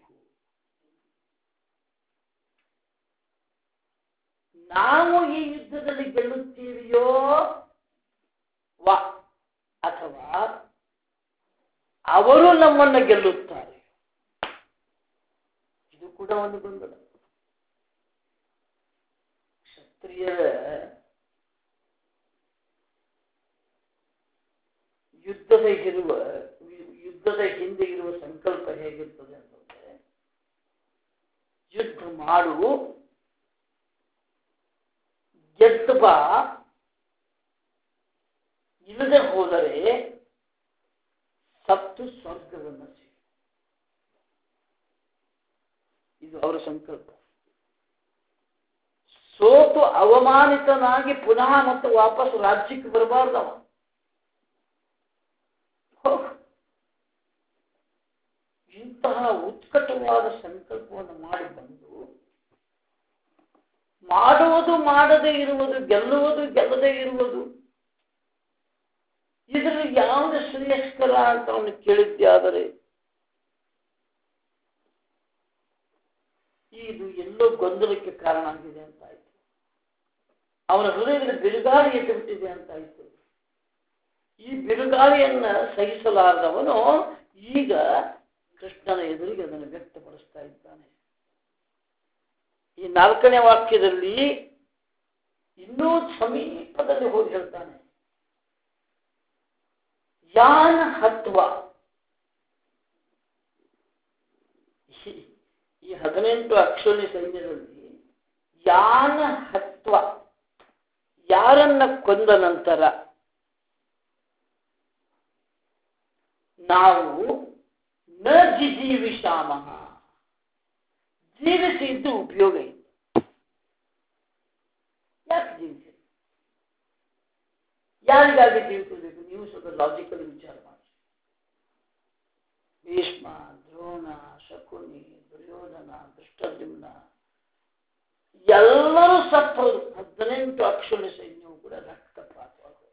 ನಾವು ಈ ಯುದ್ಧದಲ್ಲಿ ಗೆಲ್ಲುತ್ತೀವಿಯೋ ವಾ ಅಥವಾ ಅವರು ನಮ್ಮನ್ನು ಗೆಲ್ಲುತ್ತಾರೆ. ಇದು ಕೂಡ ಒಂದು ಗೊಂದಲ. ಕ್ಷತ್ರಿಯರ ಯುದ್ಧದ ಹಿಂದೆ ಇರುವ ಸಂಕಲ್ಪ ಹೇಗಿರ್ತದೆ ಅಂತಂದ್ರೆ, ಯುದ್ಧ ಮಾಡು, ಗೆದ್ದು ಬಾ, ಇಲ್ಲದೆ ಹೋದರೆ ಸತ್ತು ಸ್ವರ್ಗವನ್ನು ಸೇರು. ಇದು ಅವರ ಸಂಕಲ್ಪ. ಸೋತು ಅವಮಾನಿತನಾಗಿ ಪುನಃ ಮತ್ತೆ ವಾಪಸ್ ರಾಜ್ಯಕ್ಕೆ ಬರಬಾರ್ದವ. ಇಂತಹ ಉತ್ಕಟವಾದ ಸಂಕಲ್ಪವನ್ನು ಮಾಡಿ ಬಂದು ಮಾಡುವುದು ಮಾಡದೇ ಇರುವುದು, ಗೆಲ್ಲುವುದು ಗೆಲ್ಲದೇ ಇರುವುದು, ಇದರಲ್ಲಿ ಯಾವುದು ಶ್ರೇಯಸ್ಕರ ಅಂತ ಅವನು ಕೇಳಿದ್ದೆ. ಆದರೆ ಇದು ಎಲ್ಲೋ ಗೊಂದಲಕ್ಕೆ ಕಾರಣ ಆಗಿದೆ ಅಂತಾಯ್ತು. ಅವನ ಹೃದಯದಲ್ಲಿ ಬಿರುಗಾಳಿ ಎದ್ದು ಬಿಟ್ಟಿದೆ ಅಂತಾಯ್ತು. ಈ ಬಿರುಗಾಳಿಯನ್ನ ಸಹಿಸಲಾರದವನು ಈಗ ಕೃಷ್ಣನ ಎದುರಿಗೆ ಅದನ್ನು ವ್ಯಕ್ತಪಡಿಸ್ತಾ ಇದ್ದಾನೆ. ಈ 4ನೇ ವಾಕ್ಯದಲ್ಲಿ ಇನ್ನೂ ಸಮೀಪದಲ್ಲಿ ಹೋಗಿ ಹೇಳ್ತಾನೆ, ಯಾನ ಹತ್ವ. ಈ 18 ಅಕ್ಷೋಣಿ ಸೈನ್ಯದಲ್ಲಿ ಯಾನ ಹತ್ವ, ಯಾರನ್ನ ಕೊಂದ ನಂತರ ನಾವು ನ ಜಿಜೀವಿಷಾಮಃ, ಜೀವಿಸಿದ್ದು ಉಪಯೋಗ ಇದೆ. ಯಾಕೆ ಜೀವಿಸಿ? ಯಾರಿಗಾಗಿ ಜೀವಿಸಬೇಕು? ನೀವು ಸ್ವಲ್ಪ ಲಾಜಿಕಲ್ ವಿಚಾರ ಮಾಡಿ. ಭೀಷ್ಮ, ದ್ರೋಣ, ಶಕುನಿ, ದುರ್ಯೋಧನ, ದೃಷ್ಟದ್ಯುಮ್ನ ಎಲ್ಲರೂ ಸತ್ತರು. 18 ಅಕ್ಷೋಣಿ ಸೈನ್ಯವು ಕೂಡ ರಕ್ತಪಾತವಾಗುವುದು.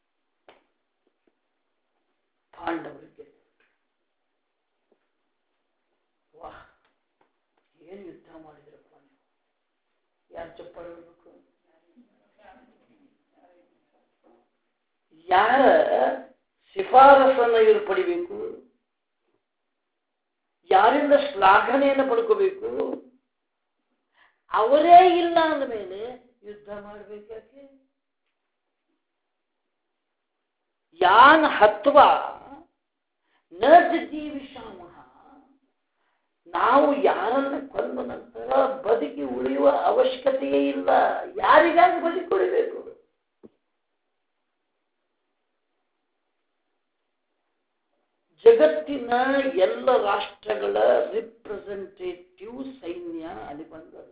ಪಾಂಡವರಿಗೆ ವಾಹ್, ಏನು ಯುದ್ಧ ಮಾಡಿದ್ರಪ್ಪ ನೀವು! ಯಾರು ಚಪ್ಪಾಳೆ ಹೊಡಬೇಕು? ಯಾರ ಶಿಫಾರಸನ್ನು ಇವರು ಪಡಿಬೇಕು? ಯಾರಿಂದ ಶ್ಲಾಘನೆಯನ್ನು ಪಡ್ಕೋಬೇಕು? ಅವರೇ ಇಲ್ಲ ಅಂದ ಮೇಲೆ ಯುದ್ಧ ಮಾಡ್ಬೇಕಾಕೆ? ಯಾನ್ ಹತ್ವ ನ ಜೀವಿಷಾಮಃ, ನಾವು ಯಾರನ್ನ ಕೊಂದ ನಂತರ ಬದುಕಿ ಉಳಿಯುವ ಅವಶ್ಯಕತೆಯೇ ಇಲ್ಲ. ಯಾರಿಗಾಗಿ ಬದುಕಿ ಉಳಿಬೇಕು? ಜಗತ್ತಿನ ಎಲ್ಲ ರಾಷ್ಟ್ರಗಳ ರಿಪ್ರೆಸೆಂಟೇಟಿವ್ ಸೈನ್ಯ ಅಲ್ಲಿ ಬಂದದ್ದು.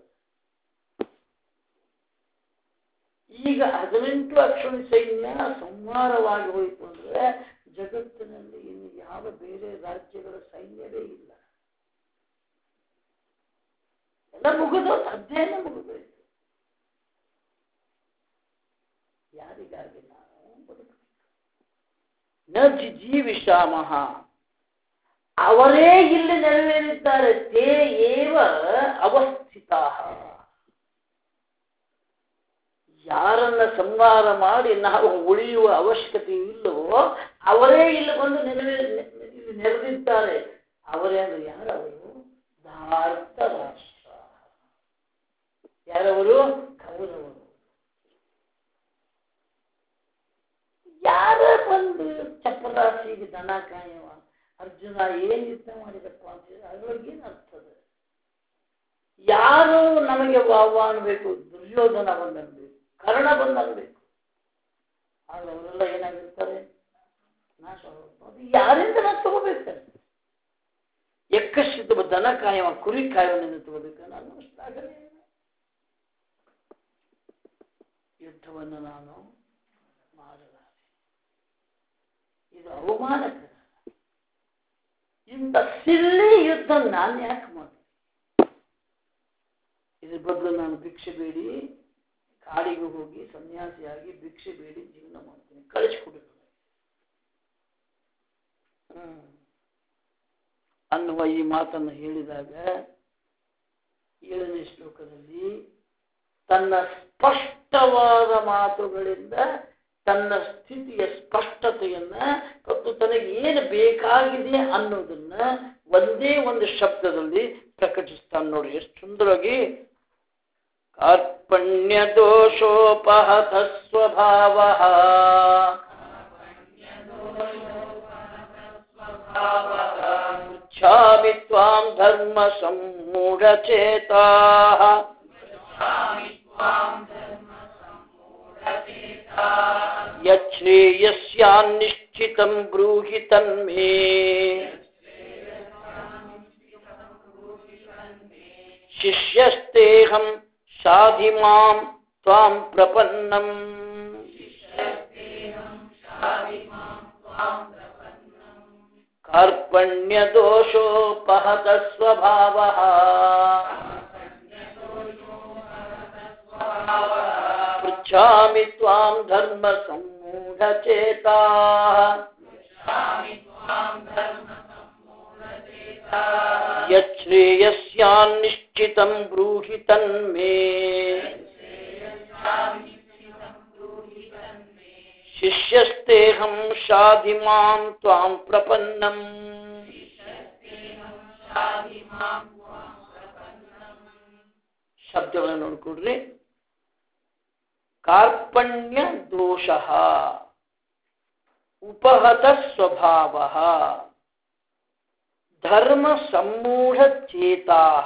ಈಗ 18 ಅಕ್ಷೋಣಿ ಸೈನ್ಯ ಸಂಹಾರವಾಗಿ ಹೋಯಿತು ಅಂದ್ರೆ ಜಗತ್ತಿನಲ್ಲಿ ಇನ್ನು ಯಾವ ಬೇರೆ ರಾಜ್ಯಗಳ ಸೈನ್ಯವೇ ಇಲ್ಲ. ಎಲ್ಲ ಮುಗಿದೋದು, ಅಧ್ಯಯನ ಮುಗಿದೋಯ್ತು. ಯಾರಿಗಾಗಿ ನಾವು ಬದುಕಬೇಕು? ನ ಜಿಜೀವಿಷಾಮಃ, ಅವರೇ ಇಲ್ಲಿ ನೆರವೇರಿದ್ದಾರೆ. ತೇ ಏವ ಅವಸ್ಥಿತಾಃ, ಯಾರನ್ನ ಸಂಹಾರ ಮಾಡಿ ನಾವು ಉಳಿಯುವ ಅವಶ್ಯಕತೆ ಇಲ್ಲವೋ ಅವರೇ ಇಲ್ಲಿ ಬಂದು ನೆರದಿದ್ದಾರೆ. ಅವರೇ ಅಂದ್ರೆ ಯಾರವರು? ಭಾರತ ರಾಷ್ಟ್ರ. ಯಾರವರು? ಕೌರವರು. ಯಾರ ಬಂದು ಚಪರಾಸಿಗೆ ದನ ಕಾಯವ ಅರ್ಜುನ ಏನ್ ಯುದ್ಧ ಮಾಡಿದಪ್ಪ ಅಂತಿದ್ರೆ ಅದ್ರೊಳಗೆ ಏನ್ ಅರ್ಥದ? ಯಾರು ನಮಗೆ ವಾವ ಅನ್ಬೇಕು? ದುರ್ಯೋಧನ ಬಂದನ್ಬೇಕು, ಕರ್ಣ ಬಂದನ್ಬೇಕು. ಆಗ ಅವರೆಲ್ಲ ಏನಾಗಿರ್ತಾರೆ? ನಾಶ. ಯಾರಿಂದ ನಾವು ತಗೋಬೇಕು? ಎಕ್ಕಸಿದ್ದ ದನ ಕಾಯವ ಕುರಿ ಕಾಯವನಿಂದ ತಗೋಬೇಕು. ನಾನು ಅಷ್ಟಾಗಲೇ ಯುದ್ಧವನ್ನು ನಾನು ಮಾಡಲಾರೆ. ಇದು ಅವಮಾನಕರ. ಇಂಥ ಸಿಲ್ಲಿ ಯುದ್ಧ ನಾನು ಯಾಕೆ ಮಾಡಿ? ಇದ್ರ ಬದಲು ನಾನು ಭಿಕ್ಷೆ ಬೇಡಿ ಕಾಡಿಗೆ ಹೋಗಿ ಸನ್ಯಾಸಿಯಾಗಿ ಭಿಕ್ಷೆ ಬೇಡಿ ಜೀವನ ಮಾಡ್ತೀನಿ, ಕಳಿಸ್ಕೊಡ್ಬೇಕು ಅನ್ನುವ ಈ ಮಾತನ್ನು ಹೇಳಿದಾಗ 7ನೇ ಶ್ಲೋಕದಲ್ಲಿ ತನ್ನ ಸ್ಪಷ್ಟವಾದ ಮಾತುಗಳಿಂದ ತನ್ನ ಸ್ಥಿತಿಯ ಸ್ಪಷ್ಟತೆಯನ್ನ ಮತ್ತು ತನಗೆ ಏನು ಬೇಕಾಗಿದೆ ಅನ್ನೋದನ್ನ ಒಂದೇ ಒಂದು ಶಬ್ದದಲ್ಲಿ ಪ್ರಕಟಿಸ್ತಾನೆ ನೋಡಿ. ಎಷ್ಟು ಸುಂದರವಾಗಿ. ಕಾರ್ಪಣ್ಯ ದೋಷೋಪಹತ ಸ್ವಭಾವ ಪೃಚ್ಛಾಮಿ ತ್ವಾಂ ಧರ್ಮ ಸಮ್ಮೂಢಚೇತಾಃ ಯಚ್ಛ್ರೇಯಸ್ಯಾನ್ನಿಶ್ಚಿತಂ ಬ್ರೂಹಿ ತನ್ಮೇ ಶಿಷ್ಯಸ್ತೇಹಂ ಶಾಧಿ ಮಾಂ ತ್ವಾಂ ಪ್ರಪನ್ನಂ. ಕಾರ್ಪಣ್ಯ ದೋಷೋಪಹತ ಸ್ವಭಾವಃ ಪೃಚ್ಛಾಮಿ ತ್ವಾಂ ಧರ್ಮ ಸಮ್ಮೂಢಚೇತಾಃ ಯಚ್ಛ್ರೇಯಸ್ಯಾನ್ನಿಶ್ಚಿತಂ ಬ್ರೂಹಿ ತನ್ಮೇ ಶಿಷ್ಯಸ್ತೇಹಂ ಶಾಧಿ ಮಾಂ ತ್ವಾಂ ಪ್ರಪನ್ನಂ. ಶಬ್ದಗಳನ್ನು ನೋಡ್ಕೊಡ್ರಿ. ಕಾರ್ಪಣ್ಯ ದೋಷಃ ಉಪಹತ ಸ್ವಭಾವಃ ಧರ್ಮ ಸಮ್ಮೂಢಚೇತಾಃ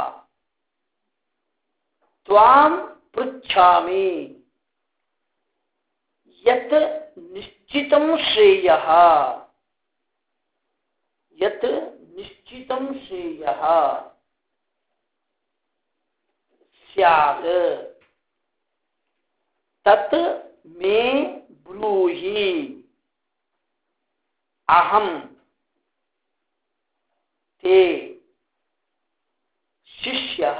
ತ್ವಾಂ ಪೃಚ್ಛಾಮಿ ಯತ್ ನಿಶ್ಚಿತಂ ಶ್ರೇಯಃ ಯತ್ ನಿಶ್ಚಿತಂ ಶ್ರೇಯಃ ಸ್ಯಾತ್ ತತ್ ಮೇ ಬ್ರೂಹಿ ಅಹಂ ते शिष्यः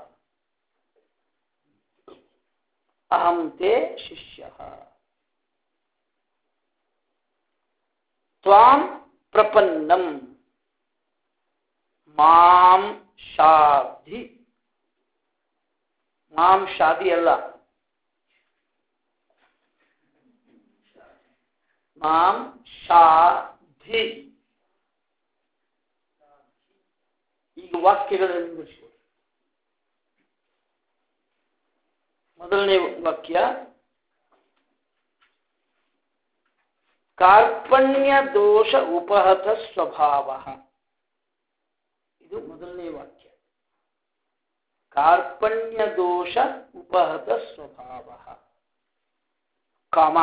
अहं ते शिष्यः त्वां प्रपन्नं मां शाधि. मां शाधि अल्ल, मां शाधि. ಈಗ ವಾಕ್ಯಗಳನ್ನು ಬಿಡಿಸ್ಬೋದು. ಮೊದಲನೇ ವಾಕ್ಯ ಕಾರ್ಪಣ್ಯ ದೋಷ ಉಪಹತ ಸ್ವಭಾವ. ಇದು ಮೊದಲನೇ ವಾಕ್ಯ. ಕಾರ್ಪಣ್ಯ ದೋಷ ಉಪಹತ ಸ್ವಭಾವ ಕಾಮ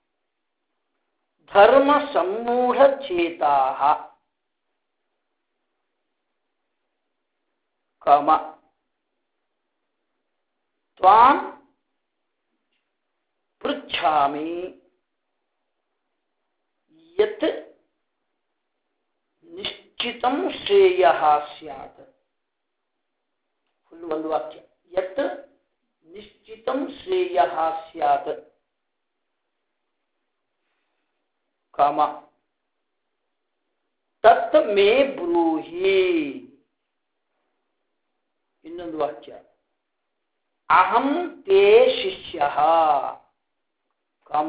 ಧರ್ಮ ಸಮ್ಮೂಢ ಚೇತಾಃ ಕಾಮ ತ್ವಾಂ ಪೃಚ್ಛಾಮಿ ಯತ್ ನಿಶ್ಚಿತಂ ಶ್ರೇಯಃ ಸ್ಯಾತ್. ಫುಲ್ ಒಂದು ವಾಕ್ಯ. ಯತ್ ನಿಶ್ಚಿತಂ ಶ್ರೇಯಃ ಸ್ಯಾತ್ ಕಾಮ ತತ್ ಮೇ ಬ್ರೂಹಿ. ಇನ್ನೊಂದು ವಾಕ್ಯ ಅಹಂ ತೇ ಶಿಷ್ಯಃ ಕಾಮ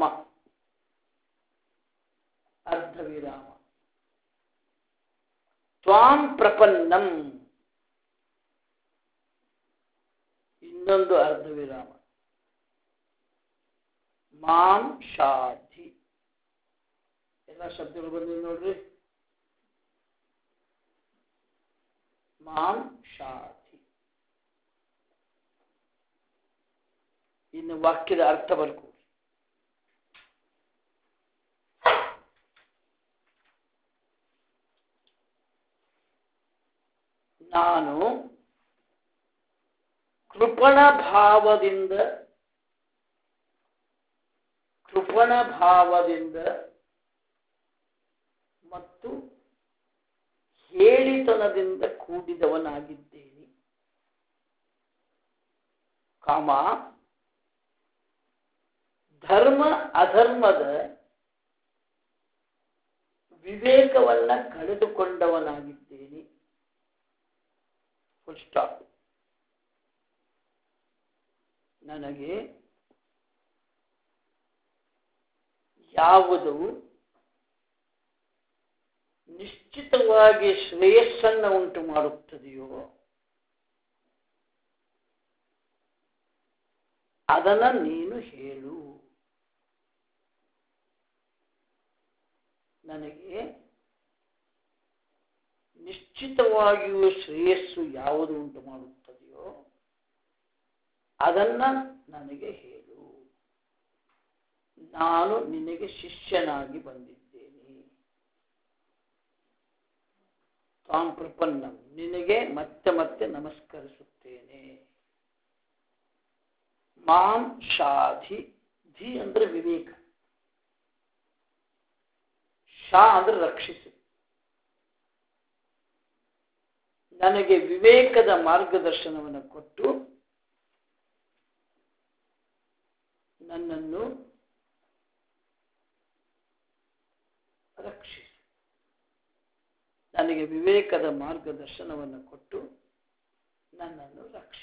ಅರ್ಧವಿರಾಮ ತ್ವಾಂ ಪ್ರಪನ್ನಂ ಇನ್ನೊಂದು ಅರ್ಧ ವಿರಾಮ. ಮಾಂ ಶಾಧಿ. ಎಲ್ಲ ಶಬ್ದಗಳು ಬಂದಿವೆ ನೋಡ್ರಿ. ಮಾಂ ಶಾಧಿ. ಇನ್ನು ವಾಕ್ಯದ ಅರ್ಥ ಬರ್ಕೊ. ನಾನು ಕೃಪಣ ಭಾವದಿಂದ ಮತ್ತು ಹೇಳಿತನದಿಂದ ಕೂಡಿದವನಾಗಿದ್ದೇನೆ. ಕಾಮ ಧರ್ಮ ಅಧರ್ಮದ ವಿವೇಕವನ್ನ ಕಳೆದುಕೊಂಡವನಾಗಿದ್ದೇನೆ. Full stop. ನನಗೆ ಯಾವುದು ನಿಶ್ಚಿತವಾಗಿ ಶ್ರೇಯಸ್ಸನ್ನು ಉಂಟು ಮಾಡುತ್ತದೆಯೋ ಅದನ್ನ ನೀನು ಹೇಳು. ನನಗೆ ನಿಶ್ಚಿತವಾಗಿಯೂ ಶ್ರೇಯಸ್ಸು ಯಾವುದು ಉಂಟು ಮಾಡುತ್ತದೆಯೋ ಅದನ್ನ ನನಗೆ ಹೇಳು. ನಾನು ನಿನಗೆ ಶಿಷ್ಯನಾಗಿ ಬಂದಿದ್ದೇನೆ. ತಾಂ ಪ್ರಪನ್ನಂ, ನಿನಗೆ ಮತ್ತೆ ಮತ್ತೆ ನಮಸ್ಕರಿಸುತ್ತೇನೆ. ಮಾಂ ಶಾಧಿ. ಧಿ ಅಂದ್ರೆ ವಿವೇಕ, ಶಾ ಅಂದ್ರೆ ರಕ್ಷಿಸಿ. ನನಗೆ ವಿವೇಕದ ಮಾರ್ಗದರ್ಶನವನ್ನು ಕೊಟ್ಟು ನನ್ನನ್ನು ರಕ್ಷಿಸಿ. ನನಗೆ ವಿವೇಕದ ಮಾರ್ಗದರ್ಶನವನ್ನು ಕೊಟ್ಟು ನನ್ನನ್ನು ರಕ್ಷಿಸಿ.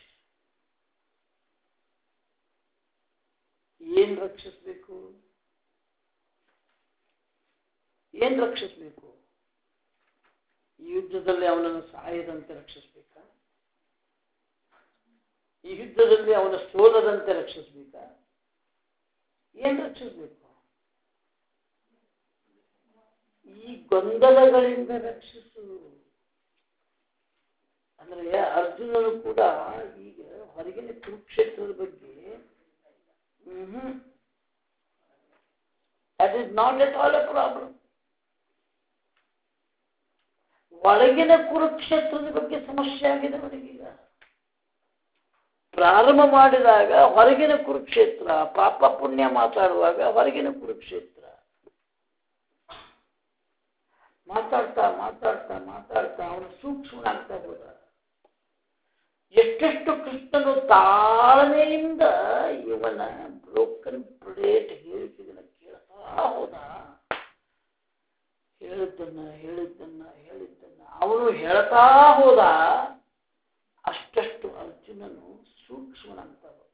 ಏನ್ ರಕ್ಷಿಸಬೇಕು? ಏನ್ ರಕ್ಷಿಸಬೇಕು? ಈ ಯುದ್ಧದಲ್ಲಿ ಅವನನ್ನು ಸಾಯದಂತೆ ರಕ್ಷಿಸಬೇಕಾ? ಈ ಯುದ್ಧದಲ್ಲಿ ಅವನ ಸೋಲದಂತೆ ರಕ್ಷಿಸಬೇಕಾ? ಏನ್ ರಕ್ಷಿಸಬೇಕು? ಈ ಗೊಂದಲಗಳಿಂದ ರಕ್ಷಿಸು. ಅಂದ್ರೆ ಅರ್ಜುನನು ಕೂಡ ಈಗ ಹೊರಗಿನ ಕುರುಕ್ಷೇತ್ರದ ಬಗ್ಗೆ that is not at all a problem. ಒಳಗಿನ ಕುರುಕ್ಷೇತ್ರದ ಬಗ್ಗೆ ಸಮಸ್ಯೆ ಆಗಿದೆ ಅವನಿಗೀಗ. ಪ್ರಾರಂಭ ಮಾಡಿದಾಗ ಹೊರಗಿನ ಕುರುಕ್ಷೇತ್ರ, ಪಾಪ ಪುಣ್ಯ ಮಾತಾಡುವಾಗ ಹೊರಗಿನ ಕುರುಕ್ಷೇತ್ರ. ಮಾತಾಡ್ತಾ ಮಾತಾಡ್ತಾ ಮಾತಾಡ್ತಾ ಅವನು ಸೂಕ್ಷ್ಮನಾಗ್ತಾ ಹೋದ. ಎಷ್ಟೆಷ್ಟು ಕೃಷ್ಣನು ತಾಳ್ಮೆಯಿಂದ ಇವನ ಬ್ರೋಕನ್ ಪ್ಲೇಟ್ ಹೇಳಿಕೆಗಳನ್ನ ಕೇಳ್ತಾ ಹೋದ. ಹೇಳಿದ್ದನ್ನ ಅವನು ಹೇಳ್ತಾ ಹೋದ. ಅಷ್ಟಷ್ಟು ಅರ್ಜುನನು ಸೂಕ್ಷ್ಮನಾಗ್ತಾ ಹೋದ.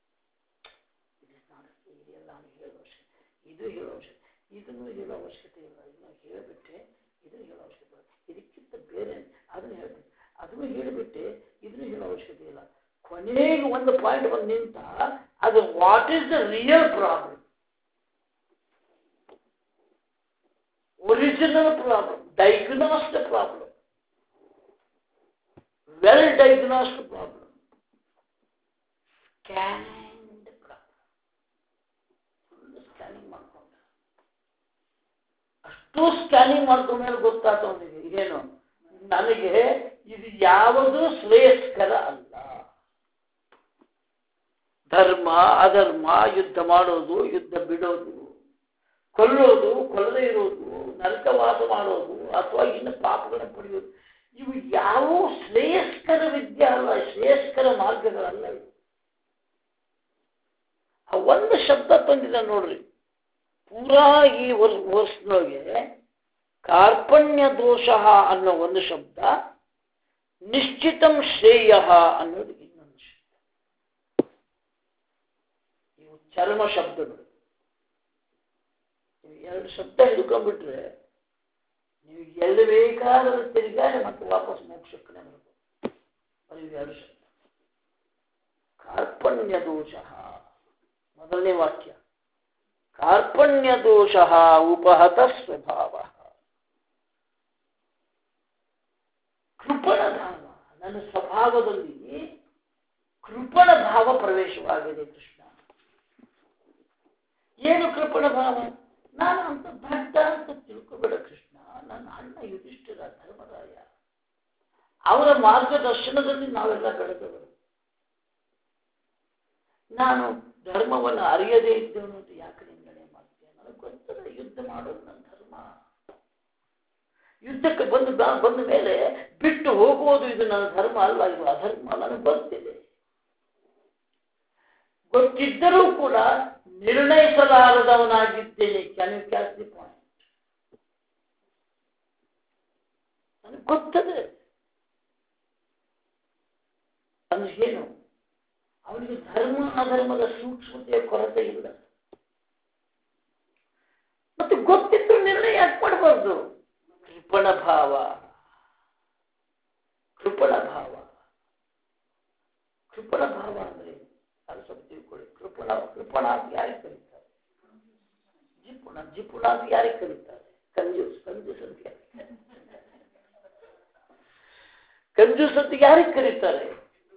ಇದೆಲ್ಲ ಹೇಳೋ ಅವಶ್ಯಕತೆ, ಇದು ಹೇಳೋ ಅವಶ್ಯಕತೆ, ಇದನ್ನು ಹೇಳೋ ಅವಶ್ಯಕತೆ ಇಲ್ಲ. ಇದನ್ನು ಹೇಳಿಬಿಟ್ಟೆ, ಇದನ್ನು ಹೇಳೋ ಅವಶ್ಯಕತೆ ಇಲ್ಲ. ಇದಕ್ಕಿಂತ ಬೇರೆ ಅದನ್ನು ಹೇಳ್ಬಿಟ್ಟೆ, ಅದನ್ನು ಹೇಳಿಬಿಟ್ಟೆ, ಇದನ್ನು ಹೇಳೋ ಅವಶ್ಯಕತೆ ಇಲ್ಲ. ಕೊನೆಗೆ ಒಂದು ಪಾಯಿಂಟ್ ಬಂದು ನಿಂತ, ಅದು what is the real problem, original problem, diagnosed problem, well diagnosed problem, scanned problem. Full scanning ಮಾಡ್ಕೊಂಡ. ಅಷ್ಟು ಸ್ಕ್ಯಾನಿಂಗ್ ಮಾಡ್ಕೊಂಡ್ಮೇಲೆ ಗೊತ್ತಾತ ಅವನಿಗೆ ಏನು, ನನಗೆ ಇದು ಯಾವುದು ಶ್ರೇಯಸ್ಕರ ಅಲ್ಲ. ಧರ್ಮ ಅಧರ್ಮ, ಯುದ್ಧ ಮಾಡೋದು, ಯುದ್ಧ ಬಿಡೋದು, ಕೊಲ್ಲೋದು, ಕೊಲ್ಲದೆ ಇರೋದು, ನರಕವಾಸ ಮಾಡೋದು ಅಥವಾ ಇನ್ನು ಪಾಪಗಳನ್ನು ಪಡೆಯೋದು, ಇವು ಯಾವ ಶ್ರೇಯಸ್ಕರ ವಿದ್ಯೆ ಅಲ್ಲ, ಶ್ರೇಯಸ್ಕರ ಮಾರ್ಗಗಳಲ್ಲ ಇವು. ಆ ಒಂದು ಶಬ್ದ ತಂದಿದೆ ನೋಡ್ರಿ, ಪೂರಾ ಈ ವರ್ಷದೊಳಗೆ ಕಾರ್ಪಣ್ಯ ದೋಷ ಅನ್ನೋ ಒಂದು ಶಬ್ದ, ನಿಶ್ಚಿತಂ ಶ್ರೇಯ ಅನ್ನೋದು ಇನ್ನೊಂದು ಶಬ್ದ. ಇವು ಚರ್ಮ ಶಬ್ದಗಳು. ಎರಡು ಶಬ್ದ ಹಿಡ್ಕೊಂಡ್ಬಿಟ್ರೆ ನೀವು ಎಲ್ಲಿ ಬೇಕಾದರೂ ತಿರುಗಾಡಿ ಮತ್ತೆ ವಾಪಸ್ ಮೋಕ್ಷಕ್ಕನೆ ಬರಬೇಕು. ಎರಡು ಶಬ್ದ. ಕಾರ್ಪಣ್ಯ ದೋಷ. ಮೊದಲನೇ ವಾಕ್ಯ, ಕಾರ್ಪಣ್ಯ ದೋಷ ಉಪಹತ ಸ್ವಭಾವ. ಕೃಪಣ ಭಾವ, ನನ್ನ ಸ್ವಭಾವದಲ್ಲಿ ಕೃಪಣ ಭಾವ ಪ್ರವೇಶವಾಗಿದೆ ಕೃಷ್ಣ. ಏನು ಕೃಪಣ ಭಾವ? ನಾನು ಅಂತ ದಡ್ಡ ಅಂತ ತಿಳ್ಕೊಬೇಡ ಕೃಷ್ಣ. ನನ್ನ ಅಣ್ಣ ಯುಧಿಷ್ಠಿರ ಧರ್ಮರಾಯ, ಅವರ ಮಾರ್ಗದರ್ಶನದಲ್ಲಿ ನಾವೆಲ್ಲ ಬೆಳೆದವರು. ನಾನು ಧರ್ಮವನ್ನು ಅರಿಯದೇ ಇದ್ದೇವನು ಅಂತ ಯಾಕೆ ನಿಂದನೆ ಮಾಡ್ತೇನೆ? ನನಗೆ ಗೊತ್ತದೆ ಯುದ್ಧ ಮಾಡೋದು ನನ್ನ ಧರ್ಮ. ಯುದ್ಧಕ್ಕೆ ಬಂದ ಮೇಲೆ ಬಿಟ್ಟು ಹೋಗುವುದು ಇದು ನನ್ನ ಧರ್ಮ ಅಲ್ಲ, ಇದು ಅಧರ್ಮ. ನನಗೆ ಗೊತ್ತಿದೆ. ಗೊತ್ತಿದ್ದರೂ ಕೂಡ ನಿರ್ಣಯಿಸಲಾರದವನಾಗಿದ್ದೇನೆ. Can you catch the point? ನನಗೆ ಗೊತ್ತದೆ. ಅಂದ್ರೆ ಏನು? ಅವನಿಗೆ ಧರ್ಮ ಅಧರ್ಮದ ಸೂಕ್ಷ್ಮತೆಯ ಕೊರತೆ ಇಲ್ಲ. ಮತ್ತೆ ಗೊತ್ತಿದ್ದು ನಿರ್ಣಯ ಯಾಕೆ ಮಾಡಬಾರ್ದು? ಕೃಪಣ ಭಾವ, ಕೃಪಣ ಭಾವ. ಕೃಪಣ ಭಾವ ಅಂದ್ರೆ ಅದು ಸ್ವಲ್ಪ ತಿಳ್ಕೊಳ್ಳಿ. ಕೃಪಣ ಅಂತ ಯಾರಿಗೆ ಕರೀತಾರೆ? ಜಿಪುಣ ಅಂತ ಯಾರಿಗೆ ಕರೀತಾರೆ? ಕಂಜೂಸ್ ಅಂತ ಕಂಜೂಸ್ ಅಂತ ಯಾರಿಗೆ ಕರೀತಾರೆ?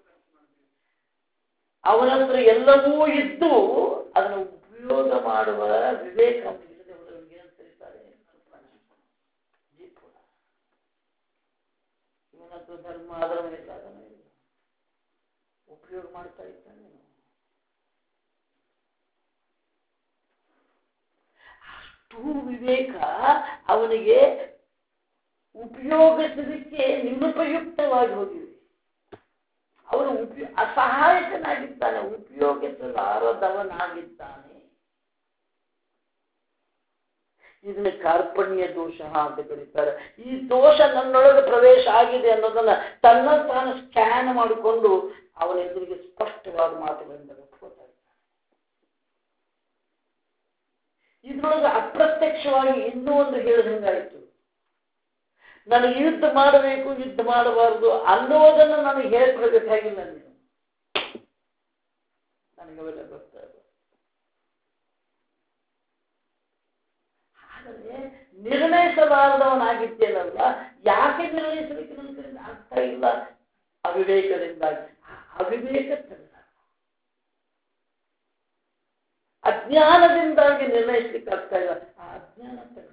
ಅವನ ಹತ್ರ ಎಲ್ಲವೂ ಇದ್ದು ಅದನ್ನು ಉಪಯೋಗ ಮಾಡುವ ವಿವೇಕ ಇಲ್ಲದೆ ಹೋದವನಿಗೆ ಏನಂತ ಕರೀತಾರೆ? ಜಿಪುಣ. ಇವನ ಹತ್ರ ಧರ್ಮ ಅಧರ್ಮ ಇಲ್ಲ, ಅದನ್ನ ಇಲ್ಲ, ಉಪಯೋಗ ಮಾಡ್ತಾ ಇದ್ದಾನೆ. ಅಷ್ಟು ವಿವೇಕ ಅವನಿಗೆ ಉಪಯೋಗಿಸಲಿಕ್ಕೆ ನಿರುಪಯುಕ್ತವಾಗಿ ಹೋಗಿವೆ. ಅವನು ಅಸಹಾಯಕನಾಗಿದ್ದಾನೆ, ಉಪಯೋಗಿಸಲಾರದವನಾಗಿದ್ದಾನೆ. ಇದನ್ನ ಕಾರ್ಪಣ್ಯ ದೋಷ ಅಂತ ಕರೀತಾರೆ. ಈ ದೋಷ ನನ್ನೊಳಗೆ ಪ್ರವೇಶ ಆಗಿದೆ ಅನ್ನೋದನ್ನ ತನ್ನ ತಾನು ಸ್ಕ್ಯಾನ್ ಮಾಡಿಕೊಂಡು ಅವನ ಎದುರಿಗೆ ಸ್ಪಷ್ಟವಾದ ಮಾತುಗಳಿಂದ ಒಪ್ಕೋತಾ ಇದ್ದಾನೆ. ಇದ್ರೊಳಗೆ ಅಪ್ರತ್ಯಕ್ಷವಾಗಿ ಇನ್ನೂ ಒಂದು ಹೇಳಿದಂಗಾಯಿತು. ನನಗೆ ಯುದ್ಧ ಮಾಡಬೇಕು, ಯುದ್ಧ ಮಾಡಬಾರದು ಅನ್ನೋದನ್ನು ನನಗೆ ಹೇಳ್ಕೊಡ್ಬೇಕಾಗಿಲ್ಲ. ನೀನು ನನಗೆ ಅವೆಲ್ಲ ಗೊತ್ತಾ ಇಲ್ಲ. ಆದರೆ ನಿರ್ಣಯಿಸಲಾರದವನಾಗಿದ್ದೇನಲ್ಲ, ಯಾಕೆ ನಿರ್ಣಯಿಸಲಿಕ್ಕೆ ನನ್ನ ಕಡೆಯಿಂದ ಆಗ್ತಾ ಇಲ್ಲ? ಅವಿವೇಕದಿಂದಾಗಿ. ಅವಿವೇಕ ತೆಗೆದ, ಅಜ್ಞಾನದಿಂದಾಗಿ ನಿರ್ಣಯಿಸ್ಲಿಕ್ಕೆ ಆಗ್ತಾ ಇಲ್ಲ. ಆ ಅಜ್ಞಾನ ತೆಗೆದ.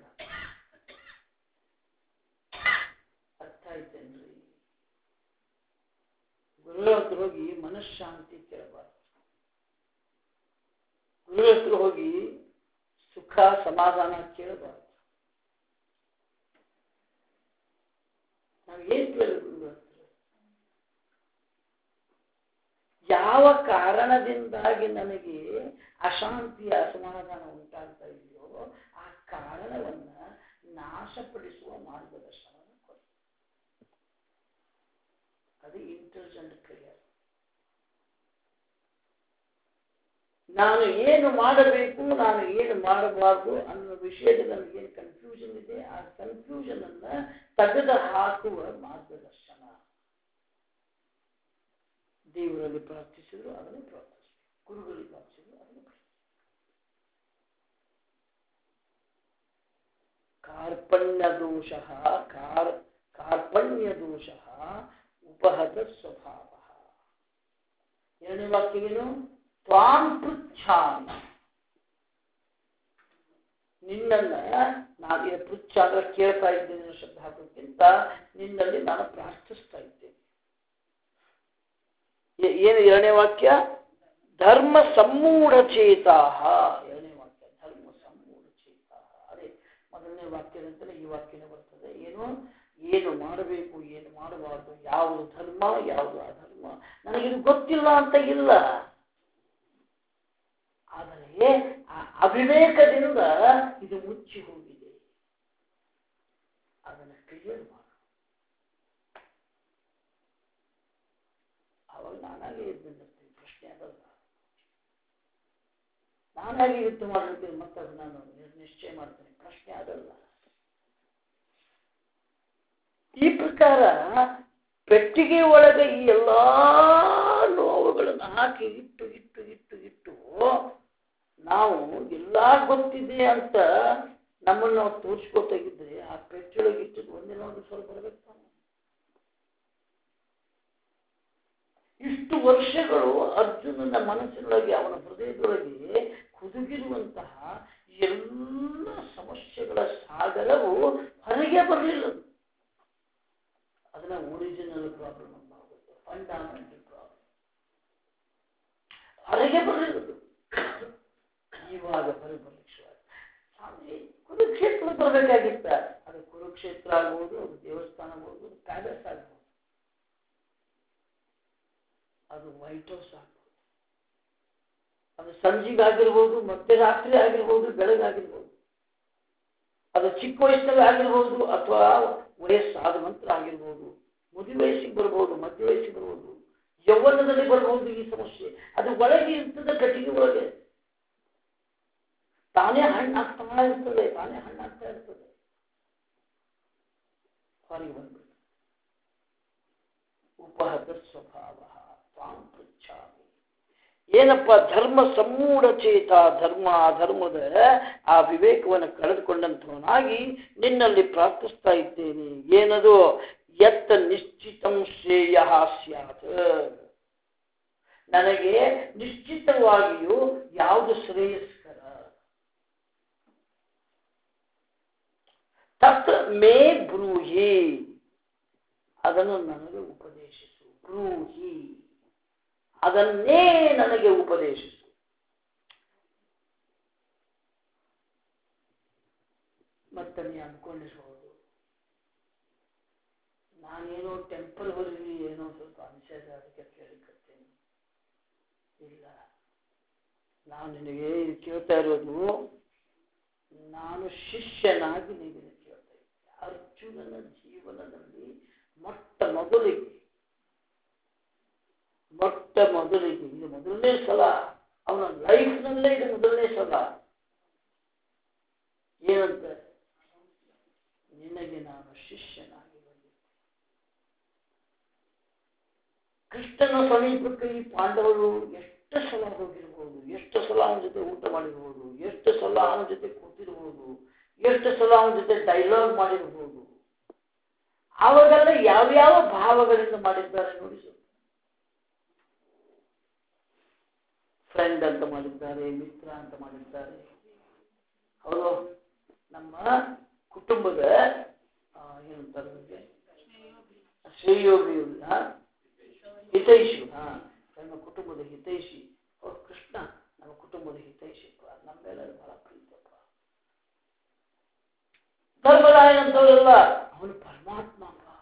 ಗುರುಗಳ ಹತ್ರ ಹೋಗಿ ಮನಃಶಾಂತಿ ಕೇಳಬಾರ್ದು. ಗುರುಗಳ ಹತ್ರ ಹೋಗಿ ಸುಖ ಸಮಾಧಾನ ಕೇಳಬಾರ್ದು. ನಾವು ಏನ್ ಕೇಳಬೇಕು ಗುರುಗಳ ಹತ್ರ? ಯಾವ ಕಾರಣದಿಂದಾಗಿ ನನಗೆ ಅಶಾಂತಿಯ ಅಸಮಾಧಾನ ಉಂಟಾಗ್ತಾ ಇದೆಯೋ ಆ ಕಾರಣವನ್ನ ನಾಶಪಡಿಸುವ ಮಾರ್ಗದರ್ಶನವನ್ನು ಕೊಡಿ. ಅದು ಇಂಟೆಲಿಜೆಂಟ್ ಕ್ರಿಯರ್. ನಾನು ಏನು ಮಾಡಬೇಕು, ನಾನು ಏನು ಮಾಡಬಾರ್ದು ಅನ್ನೋ ವಿಷಯದಲ್ಲಿ ನನಗೇನು ಕನ್ಫ್ಯೂಷನ್ ಇದೆ, ಆ ಕನ್ಫ್ಯೂಷನ್ ಅನ್ನ ತೆಗೆದು ಹಾಕುವ ಮಾರ್ಗದರ್ಶನ. ದೇವರಲ್ಲಿ ಪ್ರಾರ್ಥಿಸಿದ್ರು ಅದನ್ನು ಪ್ರಾರ್ಥಿಸಿ, ಗುರುಗಳಿಗೆ ಪ್ರಾರ್ಥಿಸಿದ್ರು ಅದನ್ನು ಪ್ರಾರ್ಥಿಸಿ. ಕಾರ್ಪಣ್ಯ ದೋಷ ಕಾರ್ಪಣ್ಯ ದೋಷ ಉಪಹತ ಸ್ವಭಾವ. ಎರಡನೇ ವಾಕ್ಯವೇನು? ತ್ವಾಂ ಪೃಚ್ಛಾಮಿ. ನಿನ್ನನ್ನ ನಾನು ಪೃಚ್ಛ ಅಂದ್ರೆ ಕೇಳ್ತಾ ಇದ್ದೇನೆ ಶಬ್ದ ಹಾಕೋಕ್ಕಿಂತ ನಿನ್ನಲ್ಲಿ ನಾನು ಪ್ರಾರ್ಥಿಸ್ತಾ ಇದ್ದೇನೆ. ಏನು ಎರಡನೇ ವಾಕ್ಯ? ಧರ್ಮ ಸಮ್ಮೂಢಚೇತಾ. ಎರಡನೇ ವಾಕ್ಯ ಧರ್ಮ ಸಮ್ಮೂಢಚೇತಾ. ಅದೇ ಮೊದಲನೇ ವಾಕ್ಯದಂತಲೇ ಈ ವಾಕ್ಯನೇ ಬರ್ತದೆ. ಏನು ಮಾಡಬೇಕು, ಏನು ಮಾಡಬಾರ್ದು, ಯಾವುದು ಧರ್ಮ ಯಾವುದು ಅಧರ್ಮ ನನಗಿದು ಗೊತ್ತಿಲ್ಲ ಅಂತ ಇಲ್ಲ. ಆದರೆ ಆ ಅವಿವೇಕದಿಂದ ಇದು ಮುಚ್ಚಿ ಹೋಗಿದೆ. ಅದನ್ನು ಕ್ಲಿಯರ್ ಮಾಡು. ಅವಾಗ ನಾನಾಗೆ ಯುದ್ಧ ಮಾಡ್ತೀನಿ, ಪ್ರಶ್ನೆ ಆಗಲ್ಲ. ನಾನಾಗೆ ಯುದ್ಧ ಮಾಡಿರ್ತೀನಿ, ಮತ್ತೆ ಅದು ನಾನು ನಿಶ್ಚಯ ಮಾಡ್ತೇನೆ, ಪ್ರಶ್ನೆ ಆಗಲ್ಲ. ಈ ಪ್ರಕಾರ ಪೆಟ್ಟಿಗೆ ಒಳಗೆ ಈ ಎಲ್ಲಾ ನೋವು ಇವುಗಳನ್ನು ಹಾಕಿ ಇಟ್ಟು ನಾವು ಎಲ್ಲ ಗೊತ್ತಿದೆ ಅಂತ ನಮ್ಮನ್ನು ನಾವು ತೋರಿಸ್ಕೋತಾಗಿದ್ರೆ ಆ ಪೆಟ್ಟೊಳಗೆ ಇಟ್ಟಿದ್ದು ಒಂದಿನ ಒಂದು ಸ್ವಲ್ಪ ಬರಬೇಕು. ಇಷ್ಟು ವರ್ಷಗಳು ಅರ್ಜುನನ ಮನಸ್ಸಿನೊಳಗೆ ಅವನ ಹೃದಯದೊಳಗೆ ಹುದುಗಿರುವಂತಹ ಎಲ್ಲ ಸಮಸ್ಯೆಗಳ ಸಾಗರವು ಹೊರಗೆ ಬರಲಿಲ್ಲ. ಅದನ್ನ ಒರಿಜಿನಲ್ ಪ್ರಾಬ್ಲಮ್ ಅಂತ ಆಗುತ್ತೆ, ಫಂಡಮೆಂಟಲ್ ಪ್ರಾಬ್ಲಮ್. ಹೊರಗೆ ಬರಲಿಲ್ಲ. ಇವಾಗ ಹೊರಗೆ ಬರ್ಲಿಕ್ಕೆ ಸ್ವಾಮಿ ಕುರುಕ್ಷೇತ್ರ ಬರಬೇಕಾಗಿತ್ತ. ಅದು ಕುರುಕ್ಷೇತ್ರ ಆಗ್ಬೋದು, ಅದು ದೇವಸ್ಥಾನ ಆಗ್ಬೋದು, ಅದು ಪ್ಯಾಲೇಸ್ ಆಗ್ಬೋದು, ಅದು ವೈಟ್ ಹೌಸ್ ಆಗ್ಬೋದು, ಅದು ಸಂಜೆಗಾಗಿರ್ಬೋದು, ಮಧ್ಯರಾತ್ರಿ ಆಗಿರ್ಬೋದು, ಬೆಳಗಾಗಿರ್ಬೋದು, ಅದು ಚಿಕ್ಕ ವಯಸ್ಸಿನಲ್ಲಿ ಆಗಿರ್ಬೋದು ಅಥವಾ ವಯಸ್ಸಾದ ನಂತರ ಆಗಿರ್ಬೋದು, ಮುದಿ ವಯಸ್ಸಿಗೆ ಬರ್ಬೋದು, ಮಧ್ಯ ವಯಸ್ಸಿಗೆ ಬರ್ಬೋದು, ಯೌವನದಲ್ಲಿ ಬರ್ಬೋದು. ಈ ಸಮಸ್ಯೆ ಅದು ಒಳಗೆ ಇರ್ತದೆ, ಕಟ್ಟಿಗೆ ಒಳಗೆ ತಾನೇ ಹಣ್ಣಾಗ್ತಾ ಇರ್ತದೆ, ತಾನೇ ಹಣ್ಣಾಗ್ತಾ ಇರ್ತದೆ. ಹೊರಗೆ ಬಂದ್ಬಿಟ್ಟು ಉಪಹತ ಸ್ವಭಾವ ತಾಂ ಪೃಚ್ಛಾಮಿ. ಏನಪ್ಪ ಧರ್ಮ ಸಮ್ಮೂಢ ಚೇತ, ಧರ್ಮ ಅಧರ್ಮದ ಆ ವಿವೇಕವನ್ನು ಕಳೆದುಕೊಂಡಂತವನಾಗಿ ನಿನ್ನಲ್ಲಿ ಪ್ರಾರ್ಥಿಸ್ತಾ ಇದ್ದೇನೆ. ಏನದು? ಯತ್ ನಿಶ್ಚಿತಂ ಶ್ರೇಯ ಸ್ಯಾತ್. ನನಗೆ ನಿಶ್ಚಿತವಾಗಿಯೂ ಯಾವುದು ಶ್ರೇಯಸ್ಕರ, ತತ್ ಮೇ ಬ್ರೂಹಿ, ಅದನ್ನು ನನಗೆ ಉಪದೇಶಿಸು. ಬ್ರೂಹಿ, ಅದನ್ನೇ ನನಗೆ ಉಪದೇಶಿಸು. ಮತ್ತೆ ನೀ ಅಂದ್ಕೊಂಡಿರ್ಬೋದು, ನಾನೇನೋ ಟೆಂಪಲ್ ಹೊರಲಿ ಏನೋ ಸ್ವಲ್ಪ ಅನಿಸಿದೆ ಅದಕ್ಕೆ ಕೇಳಿಕತ್ತೇನೆ. ಇಲ್ಲ, ನಾನು ನಿನಗೆ ಕೇಳ್ತಾ ಇರೋದು, ನಾನು ಶಿಷ್ಯನಾಗಿ ನಿನಗೆ ಕೇಳ್ತಾ ಇದ್ದೆ. ಅರ್ಜುನನ ಜೀವನದಲ್ಲಿ ಮೊಟ್ಟ ಮೊದಲಿಗೆ ಇದು ಮೊದಲನೇ ಸಲ, ಅವನ ಲೈಫ್ನಲ್ಲೇ ಇದು ಮೊದಲನೇ ಸಲ. ಏನಂತ? ನಿನಗೆ ನಾನು ಶಿಷ್ಯನಾಗಿ ಬಂದಿದ್ದೆ. ಕೃಷ್ಣನ ಸಮೀಪಕ್ಕೆ ಈ ಪಾಂಡವರು ಎಷ್ಟು ಸಲ ಹೋಗಿರ್ಬೋದು, ಎಷ್ಟು ಸಲ ಅವನ ಜೊತೆ ಊಟ ಮಾಡಿರ್ಬೋದು, ಎಷ್ಟು ಸಲ ಅವನ ಜೊತೆ ಕೂತಿರ್ಬೋದು, ಎಷ್ಟು ಸಲ ಅವನ ಜೊತೆ ಡೈಲಾಗ್ ಮಾಡಿರ್ಬೋದು. ಅವಾಗೆಲ್ಲ ಯಾವ್ಯಾವ ಭಾವಗಳಿಂದ ಮಾಡಿದ್ದಾರೆ ನೋಡಿ. ಫ್ರೆಂಡ್ ಅಂತ ಮಾಡಿದ್ದಾರೆ, ಮಿತ್ರ ಅಂತ ಮಾಡಿದ್ದಾರೆ. ಅವರು ನಮ್ಮ ಕುಟುಂಬದ ಏನಂತಾರೆ ಶ್ರೇಯೋಗಿ, ಹಿತೈಷಿ. ನಮ್ಮ ಕುಟುಂಬದ ಹಿತೈಷಿ. ಅವ್ರು ಕೃಷ್ಣ ನಮ್ಮ ಕುಟುಂಬದ ಹಿತೈಷಿಪ್ಪ, ನಮ್ಮ ಮೇಲೆ ಬಹಳ ಪ್ರೀತಪ್ಪ. ಧರ್ಮರಾಯನಂತವರೆಲ್ಲ ಅವನು ಪರಮಾತ್ಮ.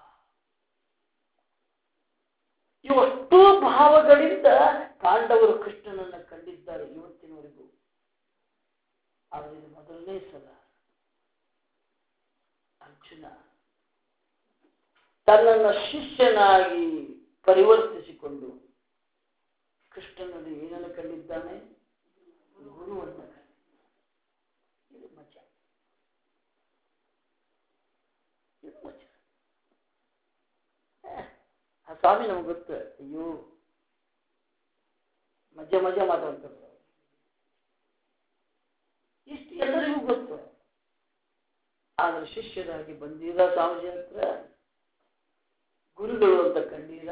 ಇವಷ್ಟು ಭಾವಗಳಿಂದ ಪಾಂಡವರು ಕೃಷ್ಣನನ್ನು ಕಂಡಿದ್ದಾರೆ ಇವತ್ತಿನವರೆಗೂ. ಆದರೆ ಇದು ಮೊದಲನೇ ಸಲ ಅರ್ಜುನ ತನ್ನನ್ನು ಶಿಷ್ಯನಾಗಿ ಪರಿವರ್ತಿಸಿಕೊಂಡು ಕೃಷ್ಣನಲ್ಲಿ ಏನನ್ನು ಕಂಡಿದ್ದಾನೆ? ಗುರುವನ್ನು. ಇದು ಮಜಾ, ಇದು ಮಜಾ. ಆ ಸ್ವಾಮಿ ನಮ್ಗೆ ಗೊತ್ತು. ಅಯ್ಯೋ ಮಜಾ ಮಾತಾಡ್ತಾರೆ. ಇಷ್ಟು ಎಲ್ಲರಿಗೂ ಗೊತ್ತು. ಆದ್ರೆ ಶಿಷ್ಯರಾಗಿ ಬಂದೀರ ಸ್ವಾಮೀಜಿ ಹತ್ರ, ಗುರುಗಳು ಅಂತ ಕಂಡೀರ.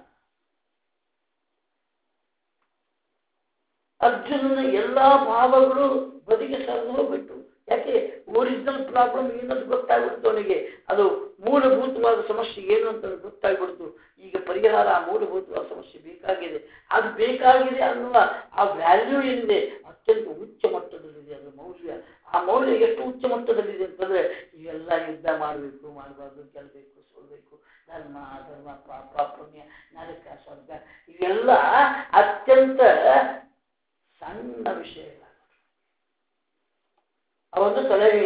ಅರ್ಜುನನ ಎಲ್ಲಾ ಭಾವಗಳು ಬದಿಗೆ ಸರಿದು ಹೋಗ್ಬಿಟ್ಟು. ಯಾಕೆ? ಒರಿಜಿನಲ್ ಪ್ರಾಬ್ಲಮ್ ಏನಂತ ಗೊತ್ತಾಗ್ಬಿಡ್ತು ಅವನಿಗೆ. ಅದು ಮೂಲಭೂತವಾದ ಸಮಸ್ಯೆ ಏನು ಅಂತ ಗೊತ್ತಾಗ್ಬಿಡ್ತು. ಈಗ ಪರಿಹಾರ ಆ ಮೂಲಭೂತವಾದ ಸಮಸ್ಯೆ ಬೇಕಾಗಿದೆ. ಅದು ಬೇಕಾಗಿದೆ ಅನ್ನುವ ಆ ವ್ಯಾಲ್ಯೂ ಏನಿದೆ ಅತ್ಯಂತ ಉಚ್ಚ ಮಟ್ಟದಲ್ಲಿದೆ. ಅದು ಮೌಲ್ಯ, ಆ ಮೌಲ್ಯ ಎಷ್ಟು ಉಚ್ಚ ಮಟ್ಟದಲ್ಲಿದೆ ಅಂತಂದ್ರೆ, ಇವೆಲ್ಲ ಯುದ್ಧ ಮಾಡಬೇಕು, ಮಾಡಬಾರ್ದು, ಗೆಲ್ಲಬೇಕು, ಸೋಲ್ಬೇಕು, ಧರ್ಮ ಅಧರ್ಮ, ಪಾಪ ಪುಣ್ಯ, ನರಕ ಸ್ವರ್ಗ, ಇವೆಲ್ಲ ಅತ್ಯಂತ ಸಣ್ಣ ವಿಷಯಗಳ. ಅವನು ಸಲಹೆ,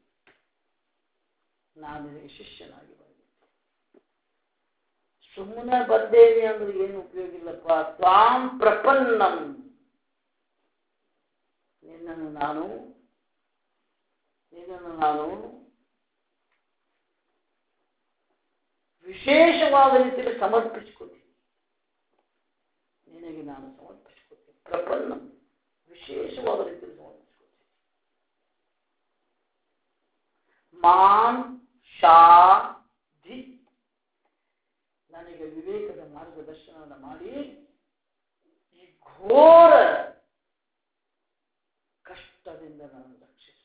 ನಾನು ಶಿಷ್ಯನಾಗಿ ಬಂದಿದ್ದೆ. ಸುಮ್ಮನೆ ಬಂದೇನೆ ಅಂದ್ರೆ ಏನು ಉಪಯೋಗ ಇಲ್ಲಪ್ಪ. ತ್ವಾಂ ಪ್ರಪನ್ನಂ, ನಿನ್ನನ್ನು ನಾನು ವಿಶೇಷವಾದ ರೀತಿಯಲ್ಲಿ ಸಮರ್ಪಿಸಿಕೊತೀನಿ. ನಿನಗೆ ನಾನು ಸಮರ್ಪಿಸಿಕೊಡ್ತೀನಿ. ಪ್ರಪನ್ನ ವಿಶೇಷವಾದ ರೀತಿಯಲ್ಲಿ ಸಮರ್ಪಿಸಿಕೊಡ್ತೀನಿ. ಮಾನ್ ಶಾಧಿ, ನನಗೆ ವಿವೇಕದ ಮಾರ್ಗದರ್ಶನವನ್ನು ಮಾಡಿ ಈ ಘೋರ ಕಷ್ಟದಿಂದ ನನ್ನನ್ನು ರಕ್ಷಿಸು,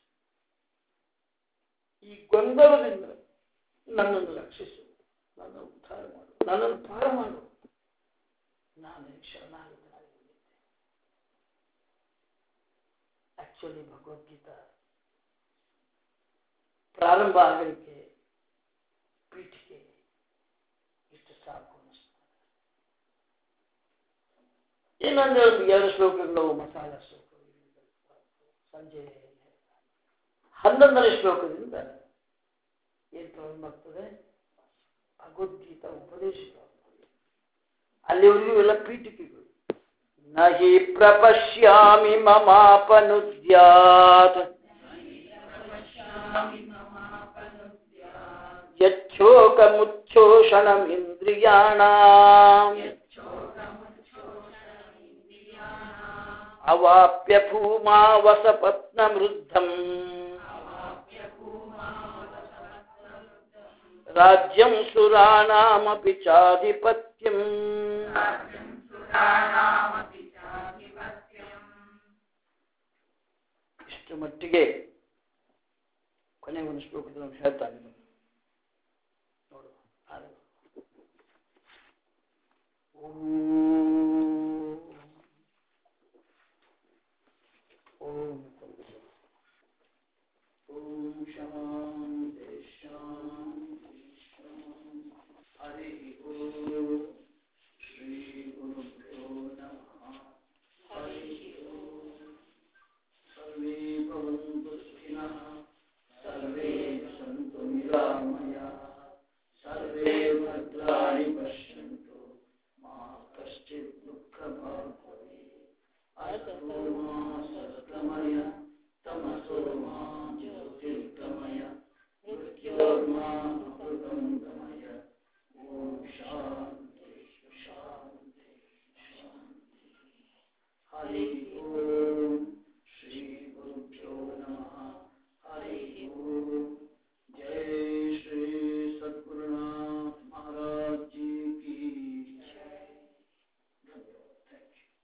ಈ ಗೊಂದಲದಿಂದ ನನ್ನನ್ನು ರಕ್ಷಿಸು, ನನ್ನನ್ನು ಉದ್ಧಾರ ಮಾಡು, ನನ್ನನ್ನು ಪಾರ ಮಾಡು. ನಾನು ಶರಣಾಗತನಾಗಿದ್ದೇನೆ. ಆಕ್ಚುಲಿ ಭಗವದ್ಗೀತಾ ಪ್ರಾರಂಭ ಆಗಲಿಕ್ಕೆ ಪೀಠಿಕೆ ಇಷ್ಟು ಸಾಕು ಅನ್ನಿಸ್ತದೆ. ಏನಂದ್ರೆ ಒಂದು 2 ಶ್ಲೋಕಗಳು ಮಸಾಲ ಶ್ಲೋಕಗಳು, ಸಂಜೆ 11ನೇ ಶ್ಲೋಕದಿಂದ ಏನ್ ಪ್ರಾರಂಭ ಆಗ್ತದೆ? ಭಗವದ್ಗೀತಾ ಉಪದೇಶ. ಅಲ್ಲಿವರೆಗೂ ಎಲ್ಲ ಪೀಠಿಕೆಗಳು. ನಹಿ ಪ್ರಪಶ್ಯಾಮಿ ಮಮಾಪನುದ್ಯಾತ್ ಯಚ್ಛೋಕಮುಚ್ಛೋಷಣಮಿಂದ್ರಿಯಾಣಾಂ ಅವಾಪ್ಯ ಭೂಮಾವಸಪತ್ನಮೃದ್ಧಂ ರಾಜ್ಯಂ ಸುರಾಣಾಮಪಿ ಚಾಧಿಪತ್ಯಂ. ಇಷ್ಟು ಮಟ್ಟಿಗೆ ಕೊನೆಯ ಒಂದು ಶ್ಲೋಕದಲ್ಲಿ ಹೇಳ್ತಾನೆ ನೋಡು. ಓಂ